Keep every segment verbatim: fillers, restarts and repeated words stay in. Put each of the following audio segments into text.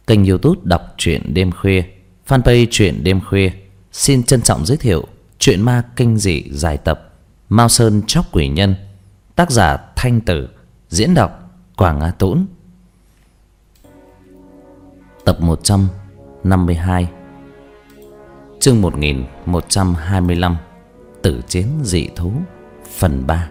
Kênh YouTube đọc truyện đêm khuya, fanpage truyện đêm khuya xin trân trọng giới thiệu truyện ma kinh dị dài tập Mao Sơn Chóc Quỷ Nhân, tác giả Thanh Tử, diễn đọc Quảng Á Tũng. Tập một trăm năm mươi hai, chương một nghìn một trăm hai mươi lăm, Tử chiến dị thú, phần ba.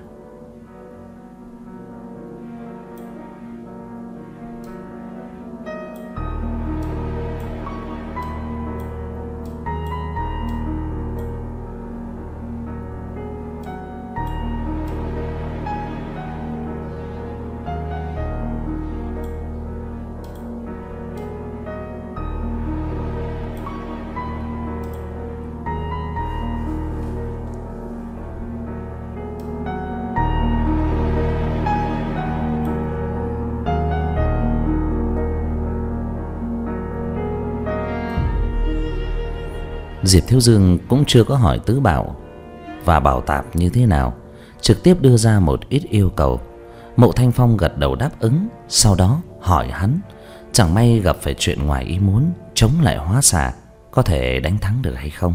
Diệp Thiếu Dương cũng chưa có hỏi Tứ Bảo và Bảo Tạp như thế nào, trực tiếp đưa ra một ít yêu cầu. Mộ Thanh Phong gật đầu đáp ứng, sau đó hỏi hắn chẳng may gặp phải chuyện ngoài ý muốn chống lại hóa xà, có thể đánh thắng được hay không.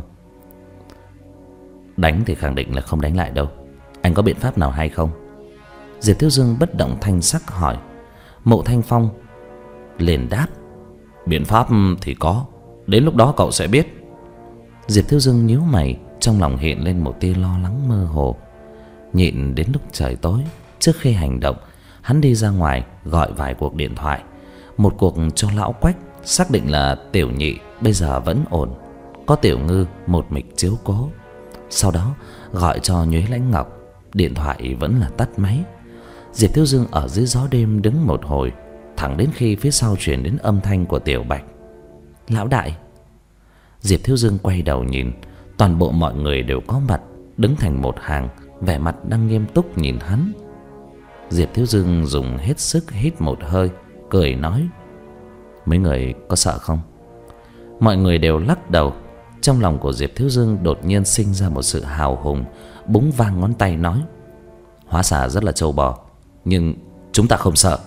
Đánh thì khẳng định là không đánh lại đâu, anh có biện pháp nào hay không? Diệp Thiếu Dương bất động thanh sắc hỏi. Mộ Thanh Phong liền đáp: biện pháp thì có, đến lúc đó cậu sẽ biết. Diệp Thiếu Dương nhíu mày, trong lòng hiện lên một tia lo lắng mơ hồ. Nhịn đến lúc trời tối, trước khi hành động, hắn đi ra ngoài gọi vài cuộc điện thoại. Một cuộc cho lão Quách, xác định là Tiểu Nhị bây giờ vẫn ổn, có Tiểu Ngư một mịch chiếu cố. Sau đó gọi cho Nhuế Lãnh Ngọc, điện thoại vẫn là tắt máy. Diệp Thiếu Dương ở dưới gió đêm đứng một hồi, thẳng đến khi phía sau truyền đến âm thanh của Tiểu Bạch: lão đại. Diệp Thiếu Dương quay đầu nhìn, toàn bộ mọi người đều có mặt, đứng thành một hàng, vẻ mặt đang nghiêm túc nhìn hắn. Diệp Thiếu Dương dùng hết sức hít một hơi, cười nói: mấy người có sợ không? Mọi người đều lắc đầu. Trong lòng của Diệp Thiếu Dương đột nhiên sinh ra một sự hào hùng, búng vang ngón tay nói: hóa xà rất là trâu bò, nhưng chúng ta không sợ.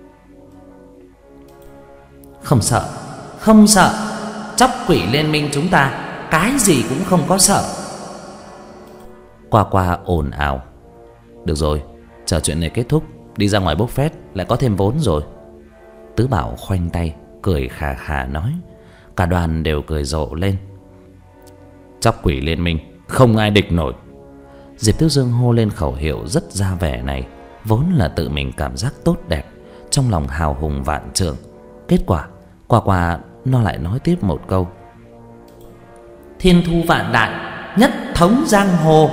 Không sợ, không sợ. Chóc quỷ liên minh chúng ta cái gì cũng không có sợ. Qua qua ồn ào: được rồi, chờ chuyện này kết thúc, đi ra ngoài bốc phét lại có thêm vốn rồi. Tứ Bảo khoanh tay cười khà khà nói. Cả đoàn đều cười rộ lên. Chóc quỷ liên minh không ai địch nổi. Diệp Thiếu Dương hô lên khẩu hiệu rất ra vẻ này, vốn là tự mình cảm giác tốt đẹp, trong lòng hào hùng vạn trượng. Kết quả qua qua nó lại nói tiếp một câu: thiên thu vạn đại, nhất thống giang hồ.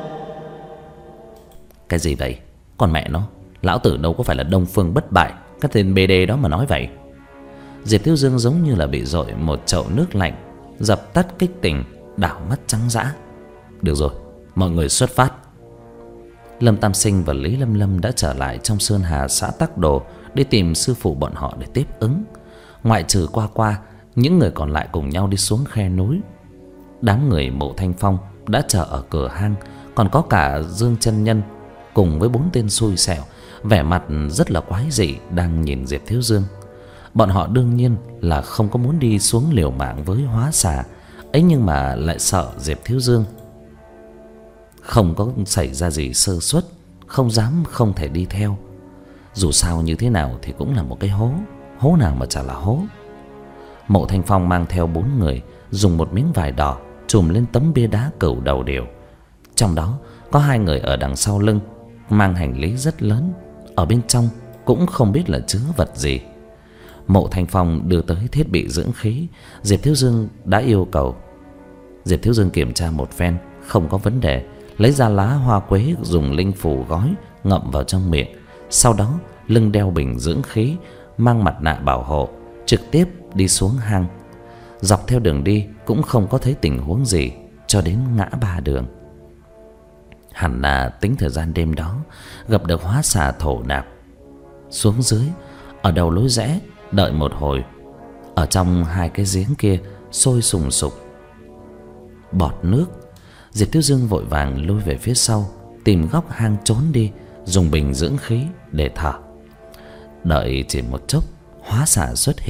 Cái gì vậy? Còn mẹ nó, lão tử đâu có phải là Đông Phương Bất Bại, cái tên bê đê đó mà nói vậy. Diệp Thiếu Dương giống như là bị dội một chậu nước lạnh, dập tắt kích tình, đảo mắt trắng dã. Được rồi, mọi người xuất phát. Lâm Tam Sinh và Lý Lâm Lâm đã trở lại trong Sơn Hà xã Tắc Đồ đi tìm sư phụ bọn họ để tiếp ứng. Ngoại trừ qua qua, những người còn lại cùng nhau đi xuống khe núi. Đám người Mộ Thanh Phong đã chờ ở cửa hang, còn có cả Dương Chân Nhân cùng với bốn tên xui xẻo, vẻ mặt rất là quái dị đang nhìn Diệp Thiếu Dương. Bọn họ đương nhiên là không có muốn đi xuống liều mạng với hóa xà ấy, nhưng mà lại sợ Diệp Thiếu Dương không có xảy ra gì sơ suất, không dám không thể đi theo. Dù sao như thế nào thì cũng là một cái hố, hố nào mà chả là hố. Mộ Thanh Phong mang theo bốn người, dùng một miếng vải đỏ trùm lên tấm bia đá cửu đầu điểu. Trong đó có hai người ở đằng sau lưng, mang hành lý rất lớn, ở bên trong cũng không biết là chứa vật gì. Mộ Thanh Phong đưa tới thiết bị dưỡng khí, Diệp Thiếu Dương đã yêu cầu. Diệp Thiếu Dương kiểm tra một phen, không có vấn đề, lấy ra lá hoa quế dùng linh phù gói, ngậm vào trong miệng. Sau đó lưng đeo bình dưỡng khí, mang mặt nạ bảo hộ, trực tiếp đi xuống hang. Dọc theo đường đi cũng không có thấy tình huống gì, cho đến ngã ba đường. Hẳn là tính thời gian đêm đó gặp được hóa xà thổ nạp. Xuống dưới, ở đầu lối rẽ đợi một hồi. Ở trong hai cái giếng kia sôi sùng sục bọt nước. Diệp Thiếu Dương vội vàng lui về phía sau, tìm góc hang trốn đi, dùng bình dưỡng khí để thở. Đợi chỉ một chốc, hóa xà xuất hiện,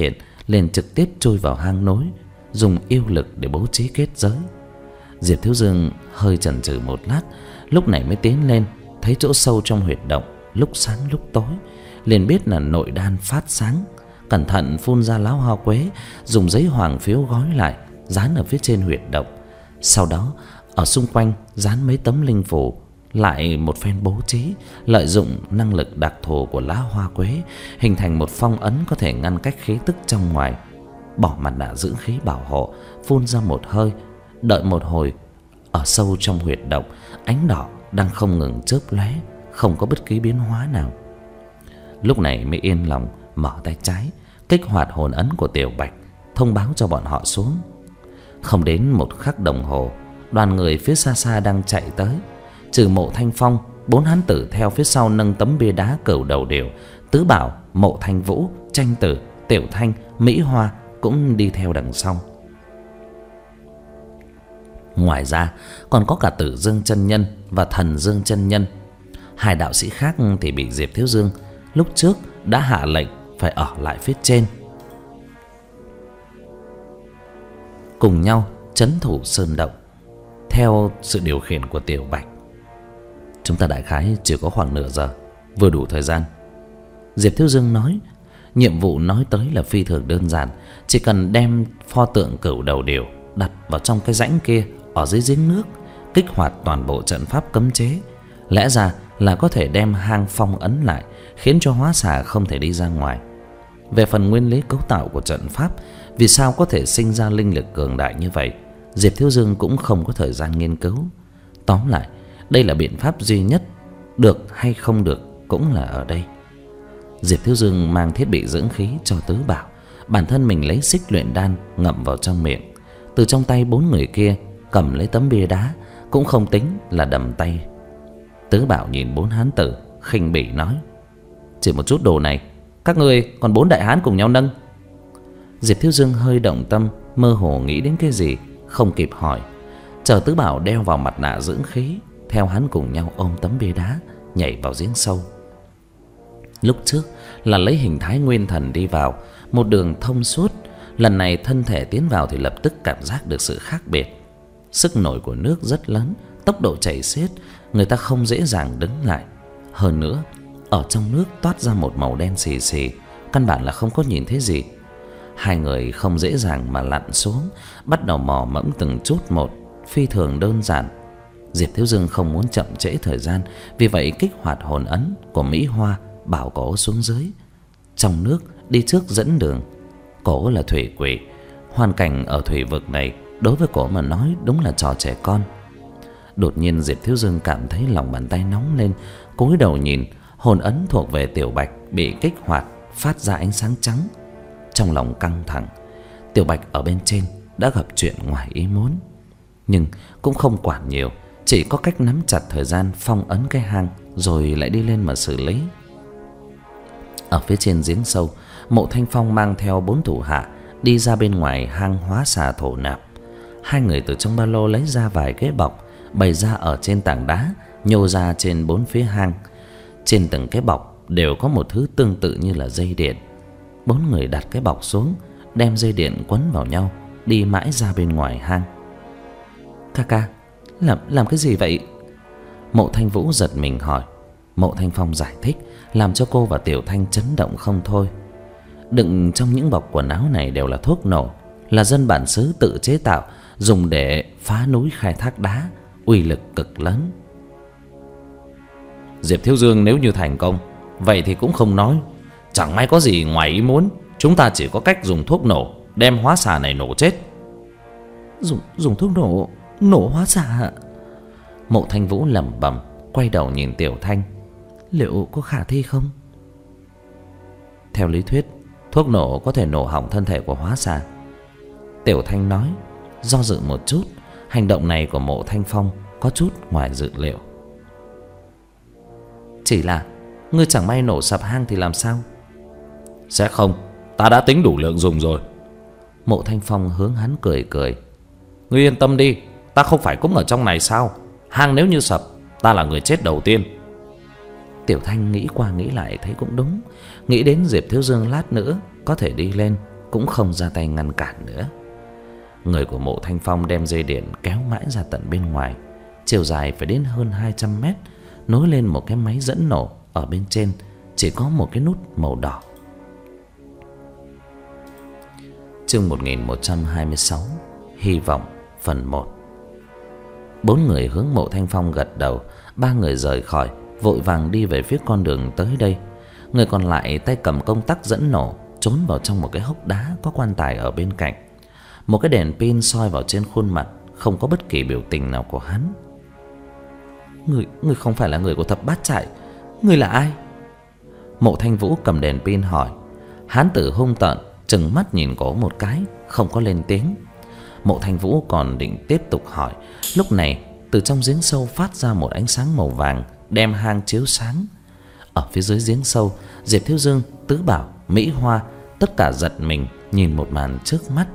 liền trực tiếp chui vào hang nối, dùng yêu lực để bố trí kết giới. Diệp Thiếu Dương hơi chần chừ một lát, lúc này mới tiến lên, thấy chỗ sâu trong huyệt động lúc sáng lúc tối, liền biết là nội đan phát sáng. Cẩn thận phun ra lá hoa quế, dùng giấy hoàng phiếu gói lại, dán ở phía trên huyệt động. Sau đó ở xung quanh dán mấy tấm linh phù, lại một phen bố trí, lợi dụng năng lực đặc thù của lá hoa quế, hình thành một phong ấn có thể ngăn cách khí tức trong ngoài. Bỏ mặt nạ dưỡng khí bảo hộ, phun ra một hơi. Đợi một hồi, ở sâu trong huyệt động, ánh đỏ đang không ngừng chớp lóe, không có bất kỳ biến hóa nào. Lúc này mới yên lòng mở tay trái, kích hoạt hồn ấn của Tiểu Bạch, thông báo cho bọn họ xuống. Không đến một khắc đồng hồ, đoàn người phía xa xa đang chạy tới. Trừ Mộ Thanh Phong, bốn hán tử theo phía sau nâng tấm bia đá cửu đầu điểu. Tứ Bảo, Mộ Thanh Vũ, Tranh Tử, Tiểu Thanh, Mỹ Hoa cũng đi theo đằng sau. Ngoài ra còn có cả Tử Dương chân nhân và Thần Dương chân nhân. Hai đạo sĩ khác thì bị Diệp Thiếu Dương lúc trước đã hạ lệnh phải ở lại phía trên, cùng nhau trấn thủ sơn động theo sự điều khiển của Tiểu Bạch. Chúng ta đại khái chỉ có khoảng nửa giờ, vừa đủ thời gian. Diệp Thiếu Dương nói. Nhiệm vụ nói tới là phi thường đơn giản, chỉ cần đem pho tượng cửu đầu điểu đặt vào trong cái rãnh kia ở dưới giếng nước, kích hoạt toàn bộ trận pháp cấm chế, lẽ ra là có thể đem hang phong ấn lại, khiến cho hóa xà không thể đi ra ngoài. Về phần nguyên lý cấu tạo của trận pháp, vì sao có thể sinh ra linh lực cường đại như vậy, Diệp Thiếu Dương cũng không có thời gian nghiên cứu. Tóm lại, đây là biện pháp duy nhất, được hay không được cũng là ở đây. Diệp Thiếu Dương mang thiết bị dưỡng khí cho Tứ Bảo, bản thân mình lấy xích luyện đan ngậm vào trong miệng. Từ trong tay bốn người kia cầm lấy tấm bia đá, cũng không tính là đầm tay. Tứ Bảo nhìn bốn hán tử khinh bỉ nói: chỉ một chút đồ này, các ngươi còn bốn đại hán cùng nhau nâng. Diệp Thiếu Dương hơi động tâm, mơ hồ nghĩ đến cái gì, không kịp hỏi. Chờ Tứ Bảo đeo vào mặt nạ dưỡng khí, theo hắn cùng nhau ôm tấm bia đá nhảy vào giếng sâu. Lúc trước là lấy hình thái nguyên thần đi vào, một đường thông suốt. Lần này thân thể tiến vào thì lập tức cảm giác được sự khác biệt. Sức nổi của nước rất lớn, tốc độ chảy xiết, người ta không dễ dàng đứng lại. Hơn nữa, ở trong nước toát ra một màu đen xì xì, căn bản là không có nhìn thấy gì. Hai người không dễ dàng mà lặn xuống, bắt đầu mò mẫm từng chút một, phi thường đơn giản. Diệp Thiếu Dương không muốn chậm trễ thời gian, vì vậy kích hoạt hồn ấn của Mỹ Hoa, bảo cổ xuống dưới. Trong nước đi trước dẫn đường. Cổ là thủy quỷ, hoàn cảnh ở thủy vực này đối với cổ mà nói đúng là trò trẻ con. Đột nhiên Diệp Thiếu Dương cảm thấy lòng bàn tay nóng lên, cúi đầu nhìn, hồn ấn thuộc về Tiểu Bạch bị kích hoạt, phát ra ánh sáng trắng. Trong lòng căng thẳng, Tiểu Bạch ở bên trên đã gặp chuyện ngoài ý muốn, nhưng cũng không quản nhiều, chỉ có cách nắm chặt thời gian phong ấn cái hang rồi lại đi lên mà xử lý. Ở phía trên giếng sâu, Mộ Thanh Phong mang theo bốn thủ hạ đi ra bên ngoài hang hóa xà thổ nạp. Hai người từ trong ba lô lấy ra vài cái bọc, bày ra ở trên tảng đá, nhô ra trên bốn phía hang. Trên từng cái bọc đều có một thứ tương tự như là dây điện. Bốn người đặt cái bọc xuống, đem dây điện quấn vào nhau, đi mãi ra bên ngoài hang. Ca ca, làm làm cái gì vậy? Mộ Thanh Vũ giật mình hỏi. Mộ Thanh Phong giải thích, làm cho cô và Tiểu Thanh chấn động không thôi. Đựng trong những bọc quần áo này đều là thuốc nổ, là dân bản xứ tự chế tạo, dùng để phá núi khai thác đá, uy lực cực lớn. Diệp Thiếu Dương nếu như thành công, vậy thì cũng không nói, chẳng may có gì ngoài ý muốn, chúng ta chỉ có cách dùng thuốc nổ đem hóa xà này nổ chết. Dùng dùng thuốc nổ nổ hóa xà? Mộ Thanh Vũ lẩm bẩm, quay đầu nhìn Tiểu Thanh. Liệu có khả thi không? Theo lý thuyết, thuốc nổ có thể nổ hỏng thân thể của hóa xà. Tiểu Thanh nói. Do dự một chút, hành động này của Mộ Thanh Phong có chút ngoài dự liệu. Chỉ là ngươi chẳng may nổ sập hang thì làm sao? Sẽ không, ta đã tính đủ lượng dùng rồi. Mộ Thanh Phong hướng hắn cười cười. Ngươi yên tâm đi, ta không phải cũng ở trong này sao? Hang nếu như sập, ta là người chết đầu tiên. Tiểu Thanh nghĩ qua nghĩ lại thấy cũng đúng. Nghĩ đến Diệp Thiếu Dương lát nữa có thể đi lên, cũng không ra tay ngăn cản nữa. Người của Mộ Thanh Phong đem dây điện kéo mãi ra tận bên ngoài, chiều dài phải đến hơn hai trăm mét, nối lên một cái máy dẫn nổ. Ở bên trên chỉ có một cái nút màu đỏ. Chương một nghìn một trăm hai mươi sáu, Hy vọng phần một. Bốn người hướng Mộ Thanh Phong gật đầu. Ba người rời khỏi, vội vàng đi về phía con đường tới đây. Người còn lại tay cầm công tắc dẫn nổ, trốn vào trong một cái hốc đá có quan tài ở bên cạnh. Một cái đèn pin soi vào trên khuôn mặt, không có bất kỳ biểu tình nào của hắn. Người, người không phải là người của thập bát trại. Người là ai? Mộ Thanh Vũ cầm đèn pin hỏi. Hán tử hung tợn trừng mắt nhìn cổ một cái, không có lên tiếng. Mộ Thanh Vũ còn định tiếp tục hỏi, lúc này từ trong giếng sâu phát ra một ánh sáng màu vàng, đem hang chiếu sáng. Ở phía dưới giếng sâu, Diệp Thiếu Dương, Tứ Bảo, Mỹ Hoa tất cả giật mình nhìn một màn trước mắt.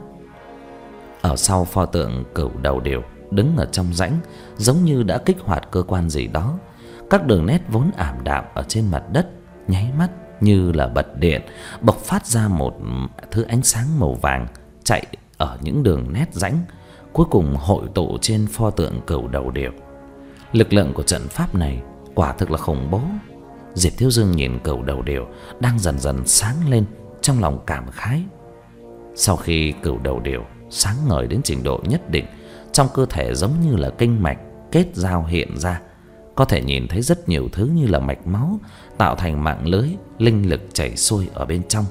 Ở sau pho tượng Cửu Đầu Điều đứng ở trong rãnh, giống như đã kích hoạt cơ quan gì đó. Các đường nét vốn ảm đạm ở trên mặt đất nháy mắt như là bật điện, bộc phát ra một thứ ánh sáng màu vàng chạy ở những đường nét rãnh, cuối cùng hội tụ trên pho tượng Cửu Đầu Điều. Lực lượng của trận pháp này quả thực là khủng bố. Diệp Thiếu Dương nhìn Cửu Đầu Điều đang dần dần sáng lên, trong lòng cảm khái. Sau khi Cửu Đầu Điều sáng ngời đến trình độ nhất định, trong cơ thể giống như là kinh mạch kết giao hiện ra, có thể nhìn thấy rất nhiều thứ như là mạch máu, tạo thành mạng lưới linh lực chảy xuôi ở bên trong.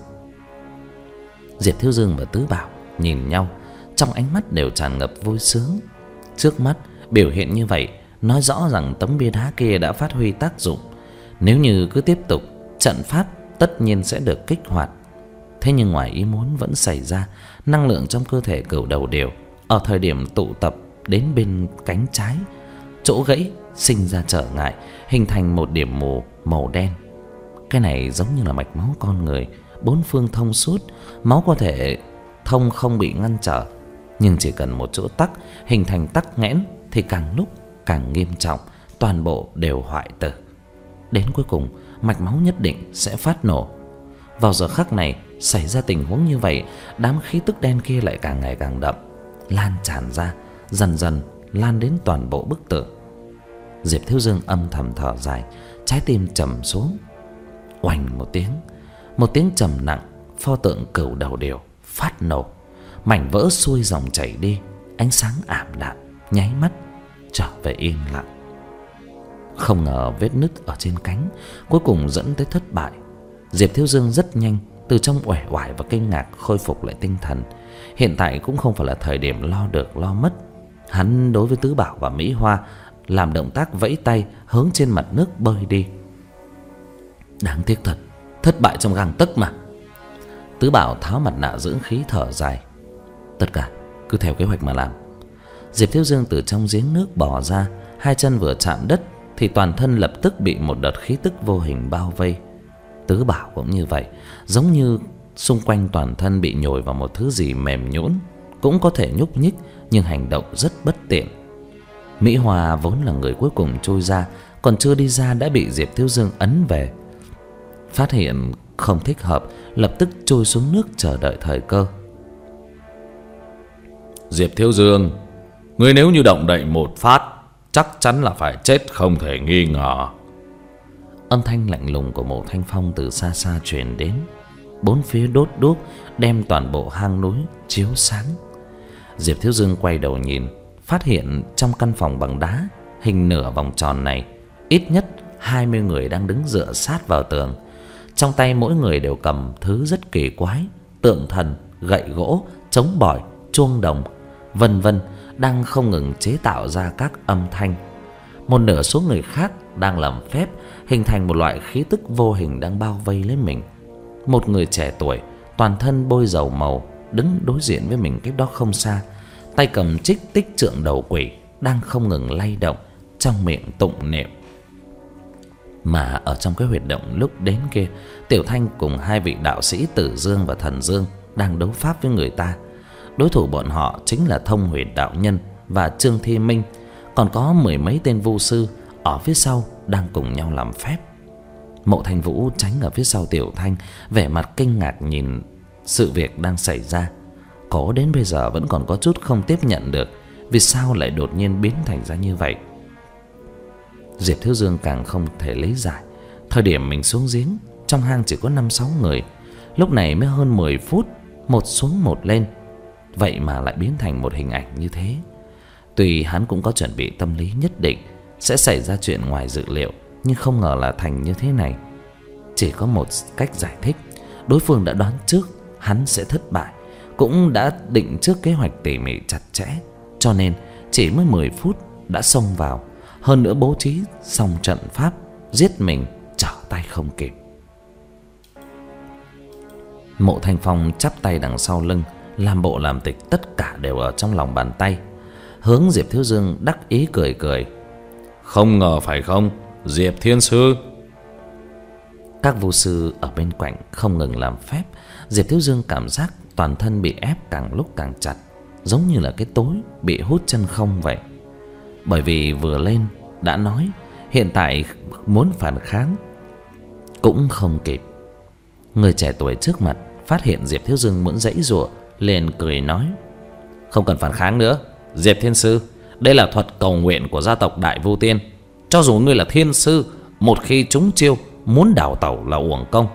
Diệp Thiếu Dương và Tứ Bảo nhìn nhau, trong ánh mắt đều tràn ngập vui sướng. Trước mắt biểu hiện như vậy nói rõ rằng tấm bia đá kia đã phát huy tác dụng. Nếu như cứ tiếp tục, trận pháp tất nhiên sẽ được kích hoạt. Thế nhưng ngoài ý muốn vẫn xảy ra. Năng lượng trong cơ thể Cửu Đầu Điều ở thời điểm tụ tập đến bên cánh trái, chỗ gãy sinh ra trở ngại, hình thành một điểm mù màu đen. Cái này giống như là mạch máu con người, bốn phương thông suốt, máu có thể thông không bị ngăn trở, nhưng chỉ cần một chỗ tắc, hình thành tắc nghẽn thì càng lúc càng nghiêm trọng, toàn bộ đều hoại tử. Đến cuối cùng mạch máu nhất định sẽ phát nổ. Vào giờ khắc này xảy ra tình huống như vậy, đám khí tức đen kia lại càng ngày càng đậm, lan tràn ra, dần dần lan đến toàn bộ bức tượng. Diệp Thiếu Dương âm thầm thở dài, trái tim trầm xuống. Oành một tiếng, một tiếng trầm nặng, pho tượng Cửu Đầu Điều phát nổ, mảnh vỡ xuôi dòng chảy đi, ánh sáng ảm đạm nháy mắt trở về yên lặng. Không ngờ vết nứt ở trên cánh cuối cùng dẫn tới thất bại. Diệp Thiếu Dương rất nhanh từ trong uể oải và kinh ngạc khôi phục lại tinh thần. Hiện tại cũng không phải là thời điểm lo được lo mất. Hắn đối với Tứ Bảo và Mỹ Hoa làm động tác vẫy tay hướng trên mặt nước bơi đi. Đáng tiếc thật, thất bại trong gang tấc mà. Tứ Bảo tháo mặt nạ dưỡng khí thở dài. Tất cả cứ theo kế hoạch mà làm. Diệp Thiếu Dương từ trong giếng nước bò ra, hai chân vừa chạm đất thì toàn thân lập tức bị một đợt khí tức vô hình bao vây. Tứ Bảo cũng như vậy, giống như xung quanh toàn thân bị nhồi vào một thứ gì mềm nhũn, cũng có thể nhúc nhích nhưng hành động rất bất tiện. Mỹ Hoa vốn là người cuối cùng trôi ra, còn chưa đi ra đã bị Diệp Thiếu Dương ấn về. Phát hiện không thích hợp, lập tức trôi xuống nước chờ đợi thời cơ. Diệp Thiếu Dương, ngươi nếu như động đậy một phát, chắc chắn là phải chết không thể nghi ngờ. Âm thanh lạnh lùng của Mộ Thanh Phong từ xa xa truyền đến. Bốn phía đốt đuốc đem toàn bộ hang núi chiếu sáng. Diệp Thiếu Dương quay đầu nhìn, phát hiện trong căn phòng bằng đá hình nửa vòng tròn này, ít nhất hai mươi người đang đứng dựa sát vào tường. Trong tay mỗi người đều cầm thứ rất kỳ quái, tượng thần, gậy gỗ, trống bỏi, chuông đồng, vân vân, đang không ngừng chế tạo ra các âm thanh. Một nửa số người khác đang làm phép, hình thành một loại khí tức vô hình đang bao vây lấy mình. Một người trẻ tuổi, toàn thân bôi dầu màu, đứng đối diện với mình cách đó không xa, tay cầm trích tích trượng đầu quỷ, đang không ngừng lay động, trong miệng tụng niệm. Mà ở trong cái huyệt động lúc đến kia, Tiểu Thanh cùng hai vị đạo sĩ Tử Dương và Thần Dương đang đấu pháp với người ta. Đối thủ bọn họ chính là Thông Huyền đạo nhân và Trương Thi Minh, còn có mười mấy tên vu sư ở phía sau đang cùng nhau làm phép. Mộ Thanh Vũ tránh ở phía sau Tiểu Thanh, vẻ mặt kinh ngạc nhìn sự việc đang xảy ra. Cổ đến bây giờ vẫn còn có chút không tiếp nhận được vì sao lại đột nhiên biến thành ra như vậy. Diệp Thiếu Dương càng không thể lý giải. Thời điểm mình xuống giếng, trong hang chỉ có năm sáu người, lúc này mới hơn mười phút, một xuống một lên, vậy mà lại biến thành một hình ảnh như thế. Tuy hắn cũng có chuẩn bị tâm lý nhất định sẽ xảy ra chuyện ngoài dự liệu, nhưng không ngờ là thành như thế này. Chỉ có một cách giải thích, đối phương đã đoán trước hắn sẽ thất bại, cũng đã định trước kế hoạch tỉ mỉ chặt chẽ, cho nên chỉ mới mười phút đã xông vào, hơn nữa bố trí xong trận pháp, giết mình trở tay không kịp. Mộ Thanh Phong chắp tay đằng sau lưng, làm bộ làm tịch tất cả đều ở trong lòng bàn tay, hướng Diệp Thiếu Dương đắc ý cười cười. Không ngờ phải không, Diệp Thiên Sư? Các vu sư ở bên cạnh không ngừng làm phép. Diệp Thiếu Dương cảm giác toàn thân bị ép càng lúc càng chặt, giống như là cái tối bị hút chân không vậy. Bởi vì vừa lên đã nói, hiện tại muốn phản kháng cũng không kịp. Người trẻ tuổi trước mặt phát hiện Diệp Thiếu Dương muốn giãy giụa, liền cười nói: Không cần phản kháng nữa, Diệp Thiên Sư. Đây là thuật cầu nguyện của gia tộc Đại Vu Tiên. Cho dù ngươi là thiên sư, một khi trúng chiêu, muốn đào tẩu là uổng công.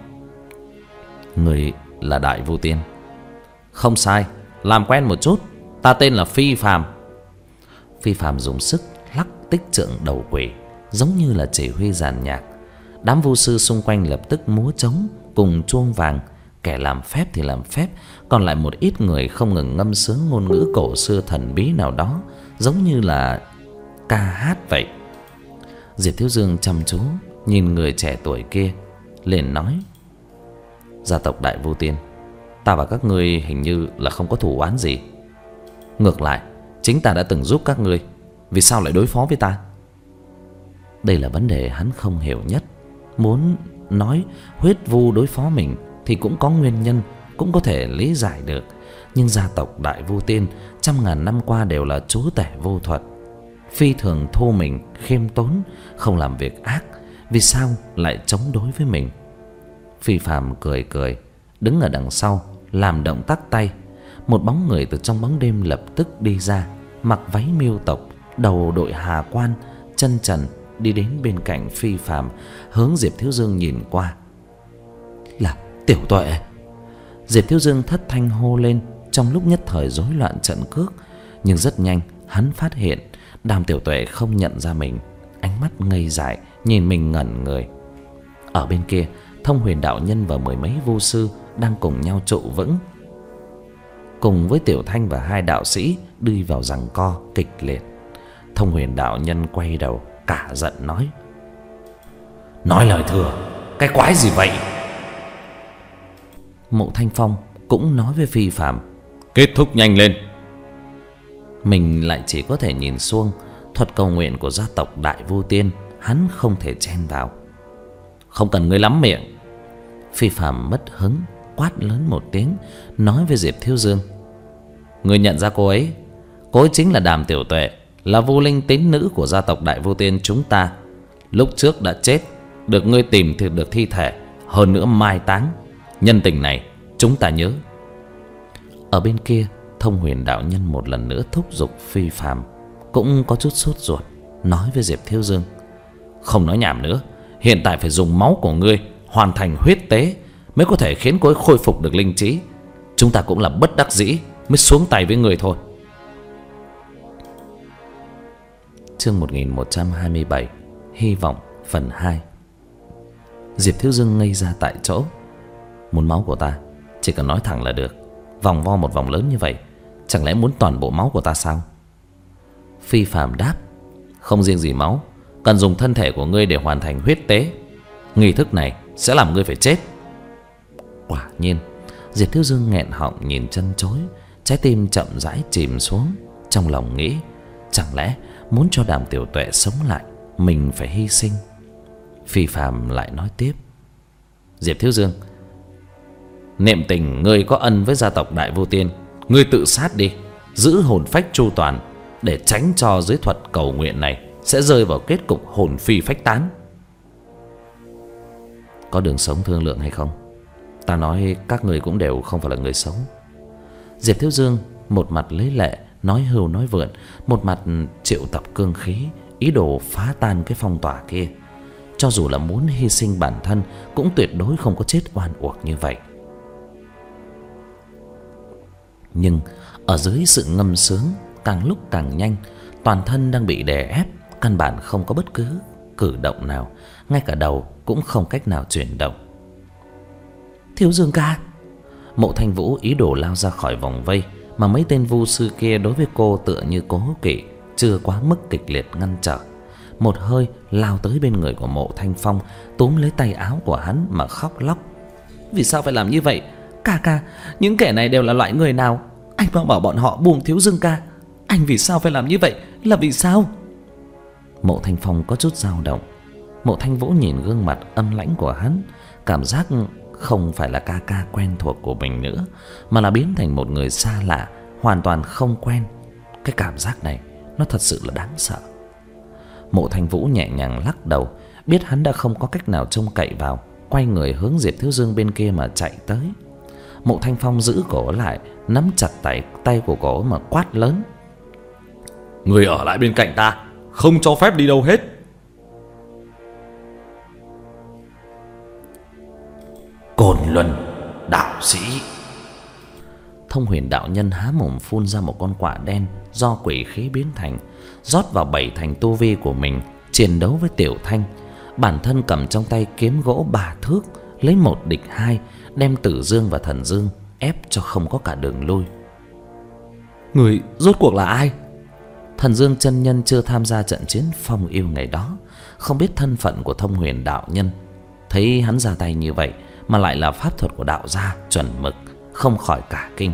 Người là Đại Vu Tiên? Không sai, làm quen một chút. Ta tên là Phi Phàm. Phi Phàm dùng sức lắc tích trượng đầu quỷ, giống như là chỉ huy dàn nhạc. Đám vu sư xung quanh lập tức múa trống cùng chuông vàng, kẻ làm phép thì làm phép, còn lại một ít người không ngừng ngâm sướng ngôn ngữ cổ xưa thần bí nào đó, giống như là ca hát vậy. Diệp Thiếu Dương chăm chú nhìn người trẻ tuổi kia, liền nói: Gia tộc Đại Vu Tiên, ta và các ngươi hình như là không có thù oán gì. Ngược lại, chính ta đã từng giúp các ngươi, vì sao lại đối phó với ta? Đây là vấn đề hắn không hiểu nhất. Muốn nói huyết vu đối phó mình thì cũng có nguyên nhân, cũng có thể lý giải được. Nhưng gia tộc Đại Vu Tiên trăm ngàn năm qua đều là chúa tể vô thuật, phi thường thô mình, khiêm tốn, không làm việc ác, vì sao lại chống đối với mình? Phi Phàm cười cười, đứng ở đằng sau làm động tác tay. Một bóng người từ trong bóng đêm lập tức đi ra, mặc váy miêu tộc, đầu đội hà quan, chân trần đi đến bên cạnh Phi Phàm, hướng Diệp Thiếu Dương nhìn qua. Là Tiểu Tuệ. Diệp Thiếu Dương thất thanh hô lên, trong lúc nhất thời rối loạn trận cước. Nhưng rất nhanh hắn phát hiện Đàm Tiểu Tuệ không nhận ra mình, ánh mắt ngây dại nhìn mình ngẩn người. Ở bên kia, Thông Huyền đạo nhân và mười mấy vu sư đang cùng nhau trụ vững, cùng với Tiểu Thanh và hai đạo sĩ đi vào giằng co kịch liệt. Thông Huyền đạo nhân quay đầu cả giận nói: Nói lời thừa, cái quái gì vậy? Mộ Thanh Phong cũng nói với Phi Phàm: Kết thúc nhanh lên. Mình lại chỉ có thể nhìn xuông. Thuật cầu nguyện của gia tộc Đại Vu Tiên hắn không thể chen vào. Không cần ngươi lắm miệng. Phi Phàm mất hứng quát lớn một tiếng, nói với Diệp Thiếu Dương: Ngươi nhận ra cô ấy? Cô ấy chính là Đàm Tiểu Tuệ, là vu linh tín nữ của gia tộc Đại Vu Tiên chúng ta. Lúc trước đã chết, được ngươi tìm thì được thi thể, hơn nữa mai táng. Nhân tình này chúng ta nhớ. Ở bên kia, Thông Huyền đạo nhân một lần nữa thúc giục Phi Phàm, cũng có chút sốt ruột, nói với Diệp Thiếu Dương: Không nói nhảm nữa, hiện tại phải dùng máu của ngươi hoàn thành huyết tế mới có thể khiến cô ấy khôi phục được linh trí. Chúng ta cũng là bất đắc dĩ mới xuống tay với người thôi. Chương một nghìn một trăm hai mươi bảy, Hy vọng phần hai. Diệp Thiếu Dương ngây ra tại chỗ. Muốn máu của ta, chỉ cần nói thẳng là được. Vòng vo một vòng lớn như vậy, chẳng lẽ muốn toàn bộ máu của ta sao? Phi Phàm đáp: Không riêng gì máu, cần dùng thân thể của ngươi để hoàn thành huyết tế. Nghi thức này sẽ làm ngươi phải chết. Quả nhiên, Diệp Thiếu Dương nghẹn họng nhìn chân chối, trái tim chậm rãi chìm xuống. Trong lòng nghĩ, chẳng lẽ muốn cho Đàm Tiểu Tuệ sống lại, mình phải hy sinh? Phi Phàm lại nói tiếp: Diệp Thiếu Dương, niệm tình ngươi có ân với gia tộc Đại Vu Tiên, ngươi tự sát đi, giữ hồn phách chu toàn, để tránh cho dưới thuật cầu nguyện này sẽ rơi vào kết cục hồn phi phách tán. Có đường sống thương lượng hay không? Ta nói các người cũng đều không phải là người xấu. Diệp Thiếu Dương một mặt lấy lệ nói hưu nói vượn, một mặt triệu tập cương khí, ý đồ phá tan cái phong tỏa kia. Cho dù là muốn hy sinh bản thân cũng tuyệt đối không có chết oan uổng như vậy. Nhưng ở dưới sự ngâm sướng càng lúc càng nhanh, toàn thân đang bị đè ép, căn bản không có bất cứ cử động nào, ngay cả đầu cũng không cách nào chuyển động. Thiếu Dương ca! Mộ Thanh Vũ ý đồ lao ra khỏi vòng vây, mà mấy tên vu sư kia đối với cô tựa như cố kỵ, chưa quá mức kịch liệt ngăn trở. Một hơi lao tới bên người của Mộ Thanh Phong, túm lấy tay áo của hắn mà khóc lóc. Vì sao phải làm như vậy? Ca ca, những kẻ này đều là loại người nào? Anh mau bảo bọn họ buông Thiếu Dương ca. Anh vì sao phải làm như vậy? Là vì sao? Mộ Thanh Phong có chút dao động. Mộ Thanh Vũ nhìn gương mặt âm lãnh của hắn, cảm giác không phải là ca ca quen thuộc của mình nữa, mà là biến thành một người xa lạ, hoàn toàn không quen. Cái cảm giác này nó thật sự là đáng sợ. Mộ Thanh Vũ nhẹ nhàng lắc đầu, biết hắn đã không có cách nào trông cậy vào, quay người hướng Diệp Thiếu Dương bên kia mà chạy tới. Mộ Thanh Phong giữ cổ lại, nắm chặt tay tay của cổ mà quát lớn: Người ở lại bên cạnh ta, không cho phép đi đâu hết. Côn Luân đạo sĩ. Thông Huyền đạo nhân há mồm phun ra một con quạ đen do quỷ khí biến thành, rót vào bảy thành tu vi của mình, chiến đấu với Tiểu Thanh. Bản thân cầm trong tay kiếm gỗ ba thước, lấy một địch hai, đem Tử Dương và Thần Dương ép cho không có cả đường lui. Người rốt cuộc là ai? Thần Dương chân nhân chưa tham gia trận chiến phong yêu ngày đó, không biết thân phận của Thông Huyền đạo nhân. Thấy hắn ra tay như vậy mà lại là pháp thuật của đạo gia chuẩn mực, không khỏi cả kinh.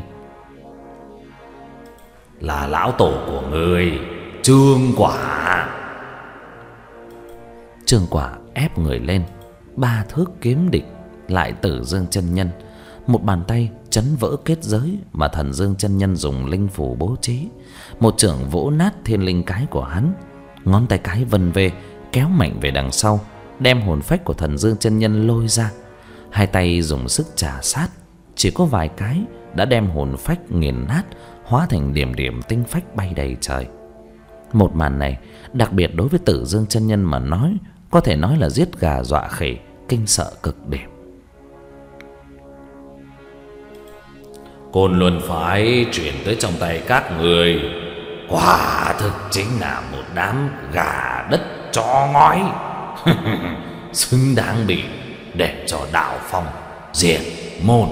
Là lão tổ của người, Trương Quả. Trương Quả ép người lên, ba thước kiếm địch lại Tử Dương chân nhân. Một bàn tay chấn vỡ kết giới mà Thần Dương chân nhân dùng linh phù bố trí, một chưởng vỗ nát thiên linh cái của hắn. Ngón tay cái vần về, kéo mạnh về đằng sau, đem hồn phách của Thần Dương chân nhân lôi ra. Hai tay dùng sức chà sát, chỉ có vài cái đã đem hồn phách nghiền nát, hóa thành điểm điểm tinh phách bay đầy trời. Một màn này đặc biệt đối với Tử Dương chân nhân mà nói, có thể nói là giết gà dọa khỉ, kinh sợ cực điểm. Côn Luân phái chuyển tới trong tay các người, quả thực chính là một đám gà đất chó ngói, xứng đáng bị để cho đạo phong diệt môn.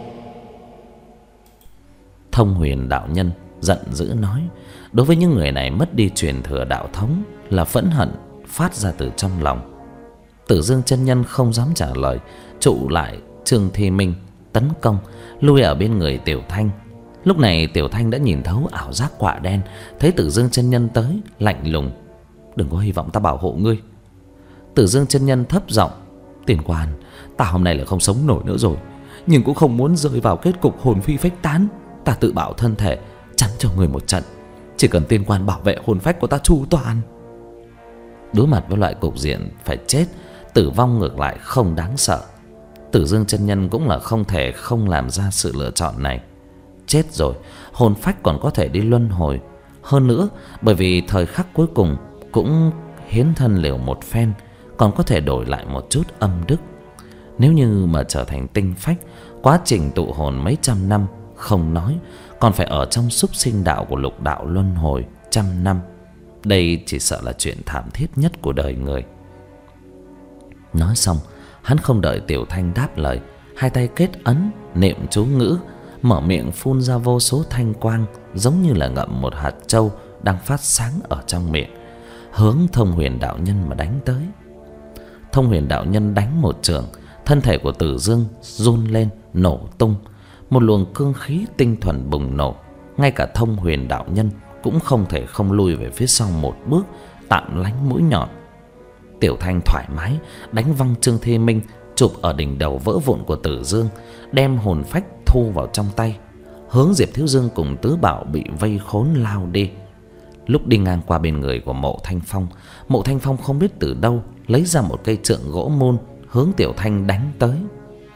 Thông Huyền đạo nhân giận dữ nói. Đối với những người này, mất đi truyền thừa đạo thống là phẫn hận phát ra từ trong lòng. Tử Dương chân nhân không dám trả lời, trụ lại Trương Thi Minh tấn công, lui ở bên người Tiểu Thanh. Lúc này Tiểu Thanh đã nhìn thấu ảo giác quạ đen, thấy Tử Dương chân nhân tới, lạnh lùng: Đừng có hy vọng ta bảo hộ ngươi. Tử Dương chân nhân thấp giọng: Tiền Quan, ta hôm nay là không sống nổi nữa rồi, nhưng cũng không muốn rơi vào kết cục hồn phi phách tán. Ta tự bảo thân thể chắn cho người một trận, chỉ cần Tiên Quan bảo vệ hồn phách của ta chu toàn. Đối mặt với loại cục diện phải chết, tử vong ngược lại không đáng sợ. Tử Dương chân nhân cũng là không thể không làm ra sự lựa chọn này. Chết rồi, hồn phách còn có thể đi luân hồi. Hơn nữa, bởi vì thời khắc cuối cùng cũng hiến thân liều một phen, còn có thể đổi lại một chút âm đức. Nếu như mà trở thành tinh phách, quá trình tụ hồn mấy trăm năm không nói, còn phải ở trong súc sinh đạo của lục đạo luân hồi trăm năm. Đây chỉ sợ là chuyện thảm thiết nhất của đời người. Nói xong, hắn không đợi Tiểu Thanh đáp lời, hai tay kết ấn niệm chú ngữ, mở miệng phun ra vô số thanh quang, giống như là ngậm một hạt châu đang phát sáng ở trong miệng, hướng Thông Huyền đạo nhân mà đánh tới. Thông Huyền đạo nhân đánh một chưởng, thân thể của Tử Dương run lên nổ tung, một luồng cương khí tinh thuần bùng nổ. Ngay cả Thông Huyền đạo nhân cũng không thể không lùi về phía sau một bước, tạm lánh mũi nhọn. Tiểu Thanh thoải mái đánh văng Trương Thi Minh, chụp ở đỉnh đầu vỡ vụn của Tử Dương, đem hồn phách thu vào trong tay, hướng Diệp Thiếu Dương cùng Tứ Bảo bị vây khốn lao đi. Lúc đi ngang qua bên người của Mộ Thanh Phong, Mộ Thanh Phong không biết từ đâu lấy ra một cây trượng gỗ môn, hướng Tiểu Thanh đánh tới.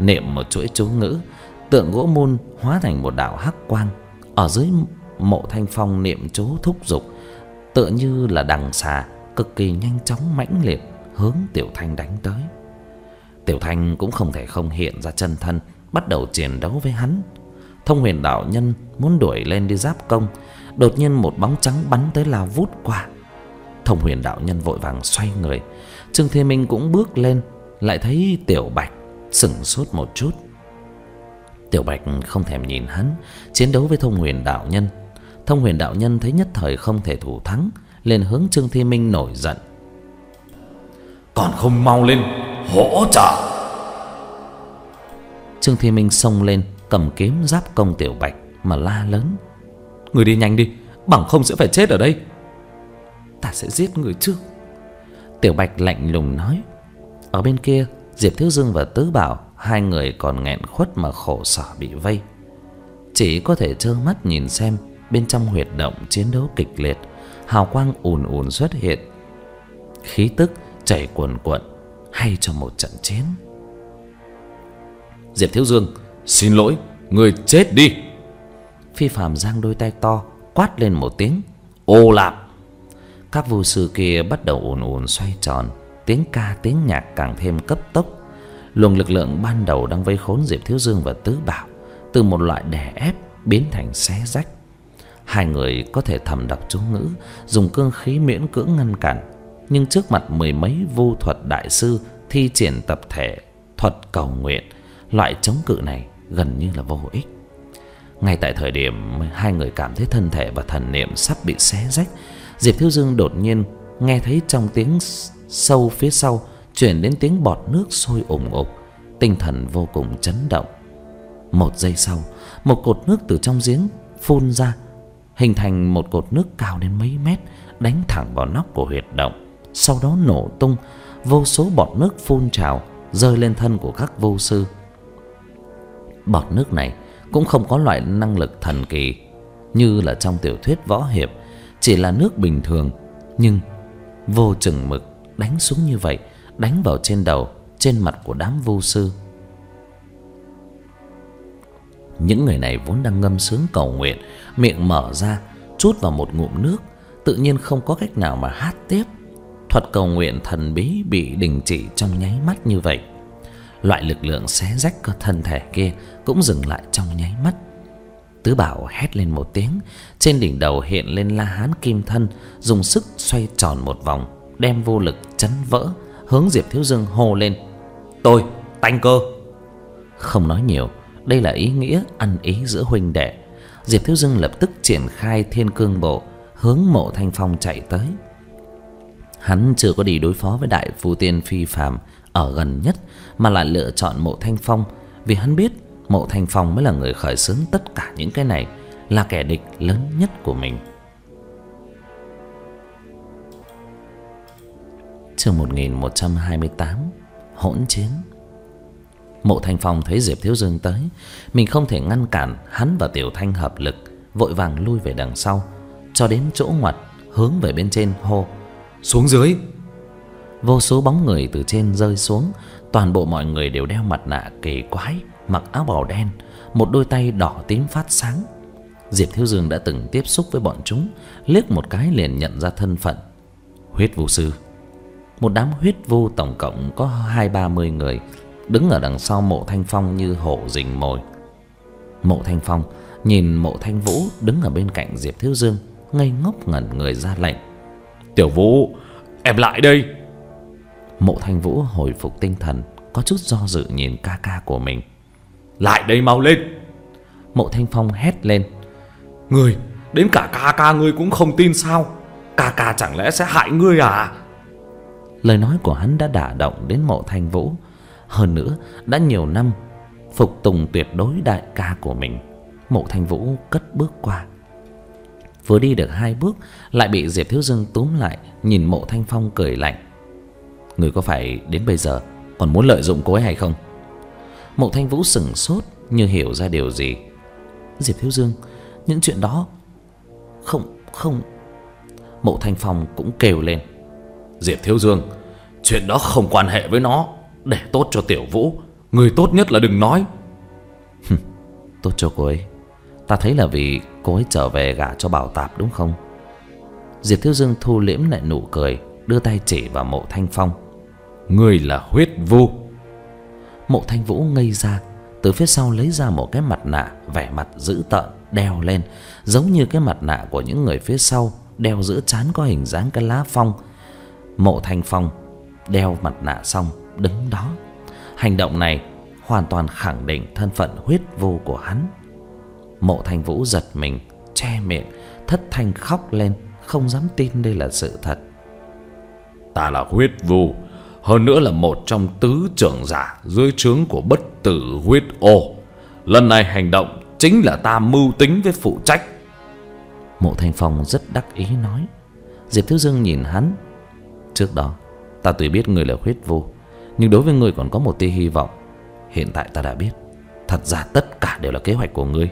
niệm một chuỗi chú ngữ. Tượng gỗ mun hóa thành một đạo hắc quang. Ở dưới Mộ Thanh Phong niệm chú thúc giục, tựa như là đằng xà cực kỳ nhanh chóng mãnh liệt hướng Tiểu Thanh đánh tới. Tiểu Thanh cũng không thể không hiện ra chân thân, bắt đầu chiến đấu với hắn. Thông Huyền đạo nhân muốn đuổi lên đi giáp công, đột nhiên một bóng trắng bắn tới lao vút qua. Thông Huyền đạo nhân vội vàng xoay người. Trương Thiên Minh cũng bước lên, lại thấy Tiểu Bạch sững sốt một chút. Tiểu Bạch không thèm nhìn hắn, chiến đấu với Thông Huyền đạo nhân. Thông Huyền đạo nhân thấy nhất thời không thể thủ thắng, liền hướng Trương Thiên Minh nổi giận. Còn không mau lên hỗ trợ! Trương Thiên Minh xông lên, cầm kiếm giáp công Tiểu Bạch mà la lớn. Người đi nhanh đi, bằng không sẽ phải chết ở đây. Ta sẽ giết người trước. Tiểu Bạch lạnh lùng nói. Ở bên kia, Diệp Thiếu Dương và Tứ Bảo, hai người còn nghẹn khuất mà khổ sở bị vây, chỉ có thể trơ mắt nhìn xem bên trong huyệt động chiến đấu kịch liệt. Hào quang ùn ùn xuất hiện, khí tức chảy cuồn cuộn, hay cho một trận chiến. Diệp Thiếu Dương, xin lỗi, người chết đi! Phi Phàm giang đôi tay to, quát lên một tiếng. Ô lạp! Các vô sư kia bắt đầu ùn ùn xoay tròn, tiếng ca tiếng nhạc càng thêm cấp tốc. Luồng lực lượng ban đầu đang vây khốn Diệp Thiếu Dương và Tứ Bảo, từ một loại đè ép biến thành xé rách. Hai người có thể thầm đọc chú ngữ, dùng cương khí miễn cưỡng ngăn cản, nhưng trước mặt mười mấy vu thuật đại sư thi triển tập thể thuật cầu nguyện, loại chống cự này gần như là vô ích. Ngay tại thời điểm hai người cảm thấy thân thể và thần niệm sắp bị xé rách, Diệp Thiếu Dương đột nhiên nghe thấy trong tiếng sâu phía sau chuyển đến tiếng bọt nước sôi ủng ục, tinh thần vô cùng chấn động. Một giây sau, một cột nước từ trong giếng phun ra, hình thành một cột nước cao đến mấy mét, đánh thẳng vào nóc của huyệt động, sau đó nổ tung. Vô số bọt nước phun trào rơi lên thân của các vô sư. Bọt nước này cũng không có loại năng lực thần kỳ như là trong tiểu thuyết võ hiệp, chỉ là nước bình thường, nhưng vô chừng mực đánh xuống như vậy, đánh vào trên đầu, trên mặt của đám vô sư. Những người này vốn đang ngâm sướng cầu nguyện, miệng mở ra trút vào một ngụm nước, tự nhiên không có cách nào mà hát tiếp. Thuật cầu nguyện thần bí bị đình chỉ trong nháy mắt như vậy. Loại lực lượng xé rách cơ thân thể kia cũng dừng lại trong nháy mắt. Tứ Bảo hét lên một tiếng, trên đỉnh đầu hiện lên La Hán kim thân, dùng sức xoay tròn một vòng, đem vô lực chấn vỡ, hướng Diệp Thiếu Dương hô lên. Tôi tanh cơ! Không nói nhiều, đây là ý nghĩa ăn ý giữa huynh đệ. Diệp Thiếu Dương lập tức triển khai Thiên Cương Bộ, hướng Mộ Thanh Phong chạy tới. Hắn chưa có đi đối phó với đại phu tiên Phi Phàm ở gần nhất, mà lại lựa chọn Mộ Thanh Phong, vì hắn biết Mộ Thanh Phong mới là người khởi xướng tất cả những cái này, là kẻ địch lớn nhất của mình. Chương một nghìn một trăm hai mươi tám, hỗn chiến. Mộ Thanh Phong thấy Diệp Thiếu Dương tới, mình không thể ngăn cản, hắn và Tiểu Thanh hợp lực, vội vàng lui về đằng sau, cho đến chỗ ngoặt, hướng về bên trên hô. Xuống dưới! Vô số bóng người từ trên rơi xuống, toàn bộ mọi người đều đeo mặt nạ kỳ quái, mặc áo bào đen, một đôi tay đỏ tím phát sáng. Diệp Thiếu Dương đã từng tiếp xúc với bọn chúng, liếc một cái liền nhận ra thân phận. Huyết vu sư. Một đám huyết vu tổng cộng có hai ba mươi người, đứng ở đằng sau Mộ Thanh Phong như hổ rình mồi. Mộ Thanh Phong nhìn Mộ Thanh Vũ đứng ở bên cạnh Diệp Thiếu Dương, ngây ngốc ngẩn người ra lệnh. Tiểu Vũ, em lại đây! Mộ Thanh Vũ hồi phục tinh thần, có chút do dự nhìn ca ca của mình. Lại đây mau lên! Mộ Thanh Phong hét lên. Ngươi, đến cả ca ca ngươi cũng không tin sao? Ca ca chẳng lẽ sẽ hại ngươi à? Lời nói của hắn đã đả động đến Mộ Thanh Vũ. Hơn nữa, đã nhiều năm phục tùng tuyệt đối đại ca của mình. Mộ Thanh Vũ cất bước qua, vừa đi được hai bước lại bị Diệp Thiếu Dương túm lại, nhìn Mộ Thanh Phong cười lạnh. Người có phải đến bây giờ còn muốn lợi dụng cô ấy hay không? Mộ Thanh Vũ sững sốt như hiểu ra điều gì. Diệp Thiếu Dương, những chuyện đó không không. Mộ Thanh Phong cũng kêu lên. Diệp Thiếu Dương, chuyện đó không quan hệ với nó. Để tốt cho Tiểu Vũ, Người tốt nhất là đừng nói. Tốt cho cô ấy. Ta thấy là vì cô ấy trở về gả cho Bảo Tạp đúng không? Diệp Thiếu Dương thu liễm lại nụ cười, đưa tay chỉ vào Mộ Thanh Phong. Ngươi là huyết vu. Mộ Thanh Vũ ngây ra, từ phía sau lấy ra một cái mặt nạ, vẻ mặt dữ tợn đeo lên, giống như cái mặt nạ của những người phía sau đeo giữa trán có hình dáng cái lá phong. Mộ Thanh Phong đeo mặt nạ xong đứng đó. Hành động này hoàn toàn khẳng định thân phận huyết vu của hắn. Mộ Thanh Vũ giật mình, che miệng, thất thanh khóc lên, không dám tin đây là sự thật. Ta là huyết vu, hơn nữa là một trong tứ trưởng giả dưới trướng của bất tử huyết ô. Lần này hành động chính là ta mưu tính với phụ trách. Mộ Thanh Phong rất đắc ý nói. Diệp Thiếu Dương nhìn hắn. Trước đó ta tuy biết ngươi là huyết vu, nhưng đối với ngươi còn có một tia hy vọng. Hiện tại ta đã biết, thật ra tất cả đều là kế hoạch của ngươi.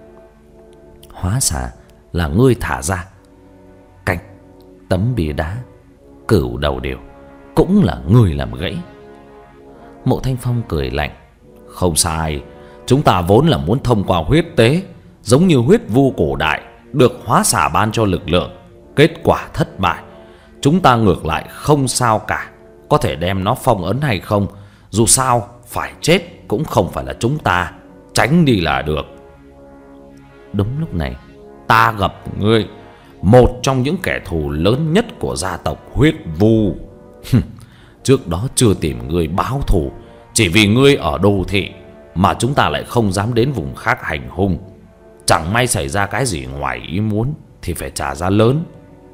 Hóa xà là ngươi thả ra. Canh, tấm bia đá, cửu đầu điều cũng là ngươi làm gãy. Mộ Thanh Phong cười lạnh. Không sai, chúng ta vốn là muốn thông qua huyết tế, giống như huyết vu cổ đại, được hóa xà ban cho lực lượng. Kết quả thất bại. Chúng ta ngược lại không sao cả, có thể đem nó phong ấn hay không, dù sao phải chết cũng không phải là chúng ta, tránh đi là được. Đúng lúc này ta gặp ngươi, một trong những kẻ thù lớn nhất của gia tộc huyết vu. Trước đó chưa tìm ngươi báo thù, chỉ vì ngươi ở đô thị mà chúng ta lại không dám đến vùng khác hành hung. Chẳng may xảy ra cái gì ngoài ý muốn thì phải trả giá lớn.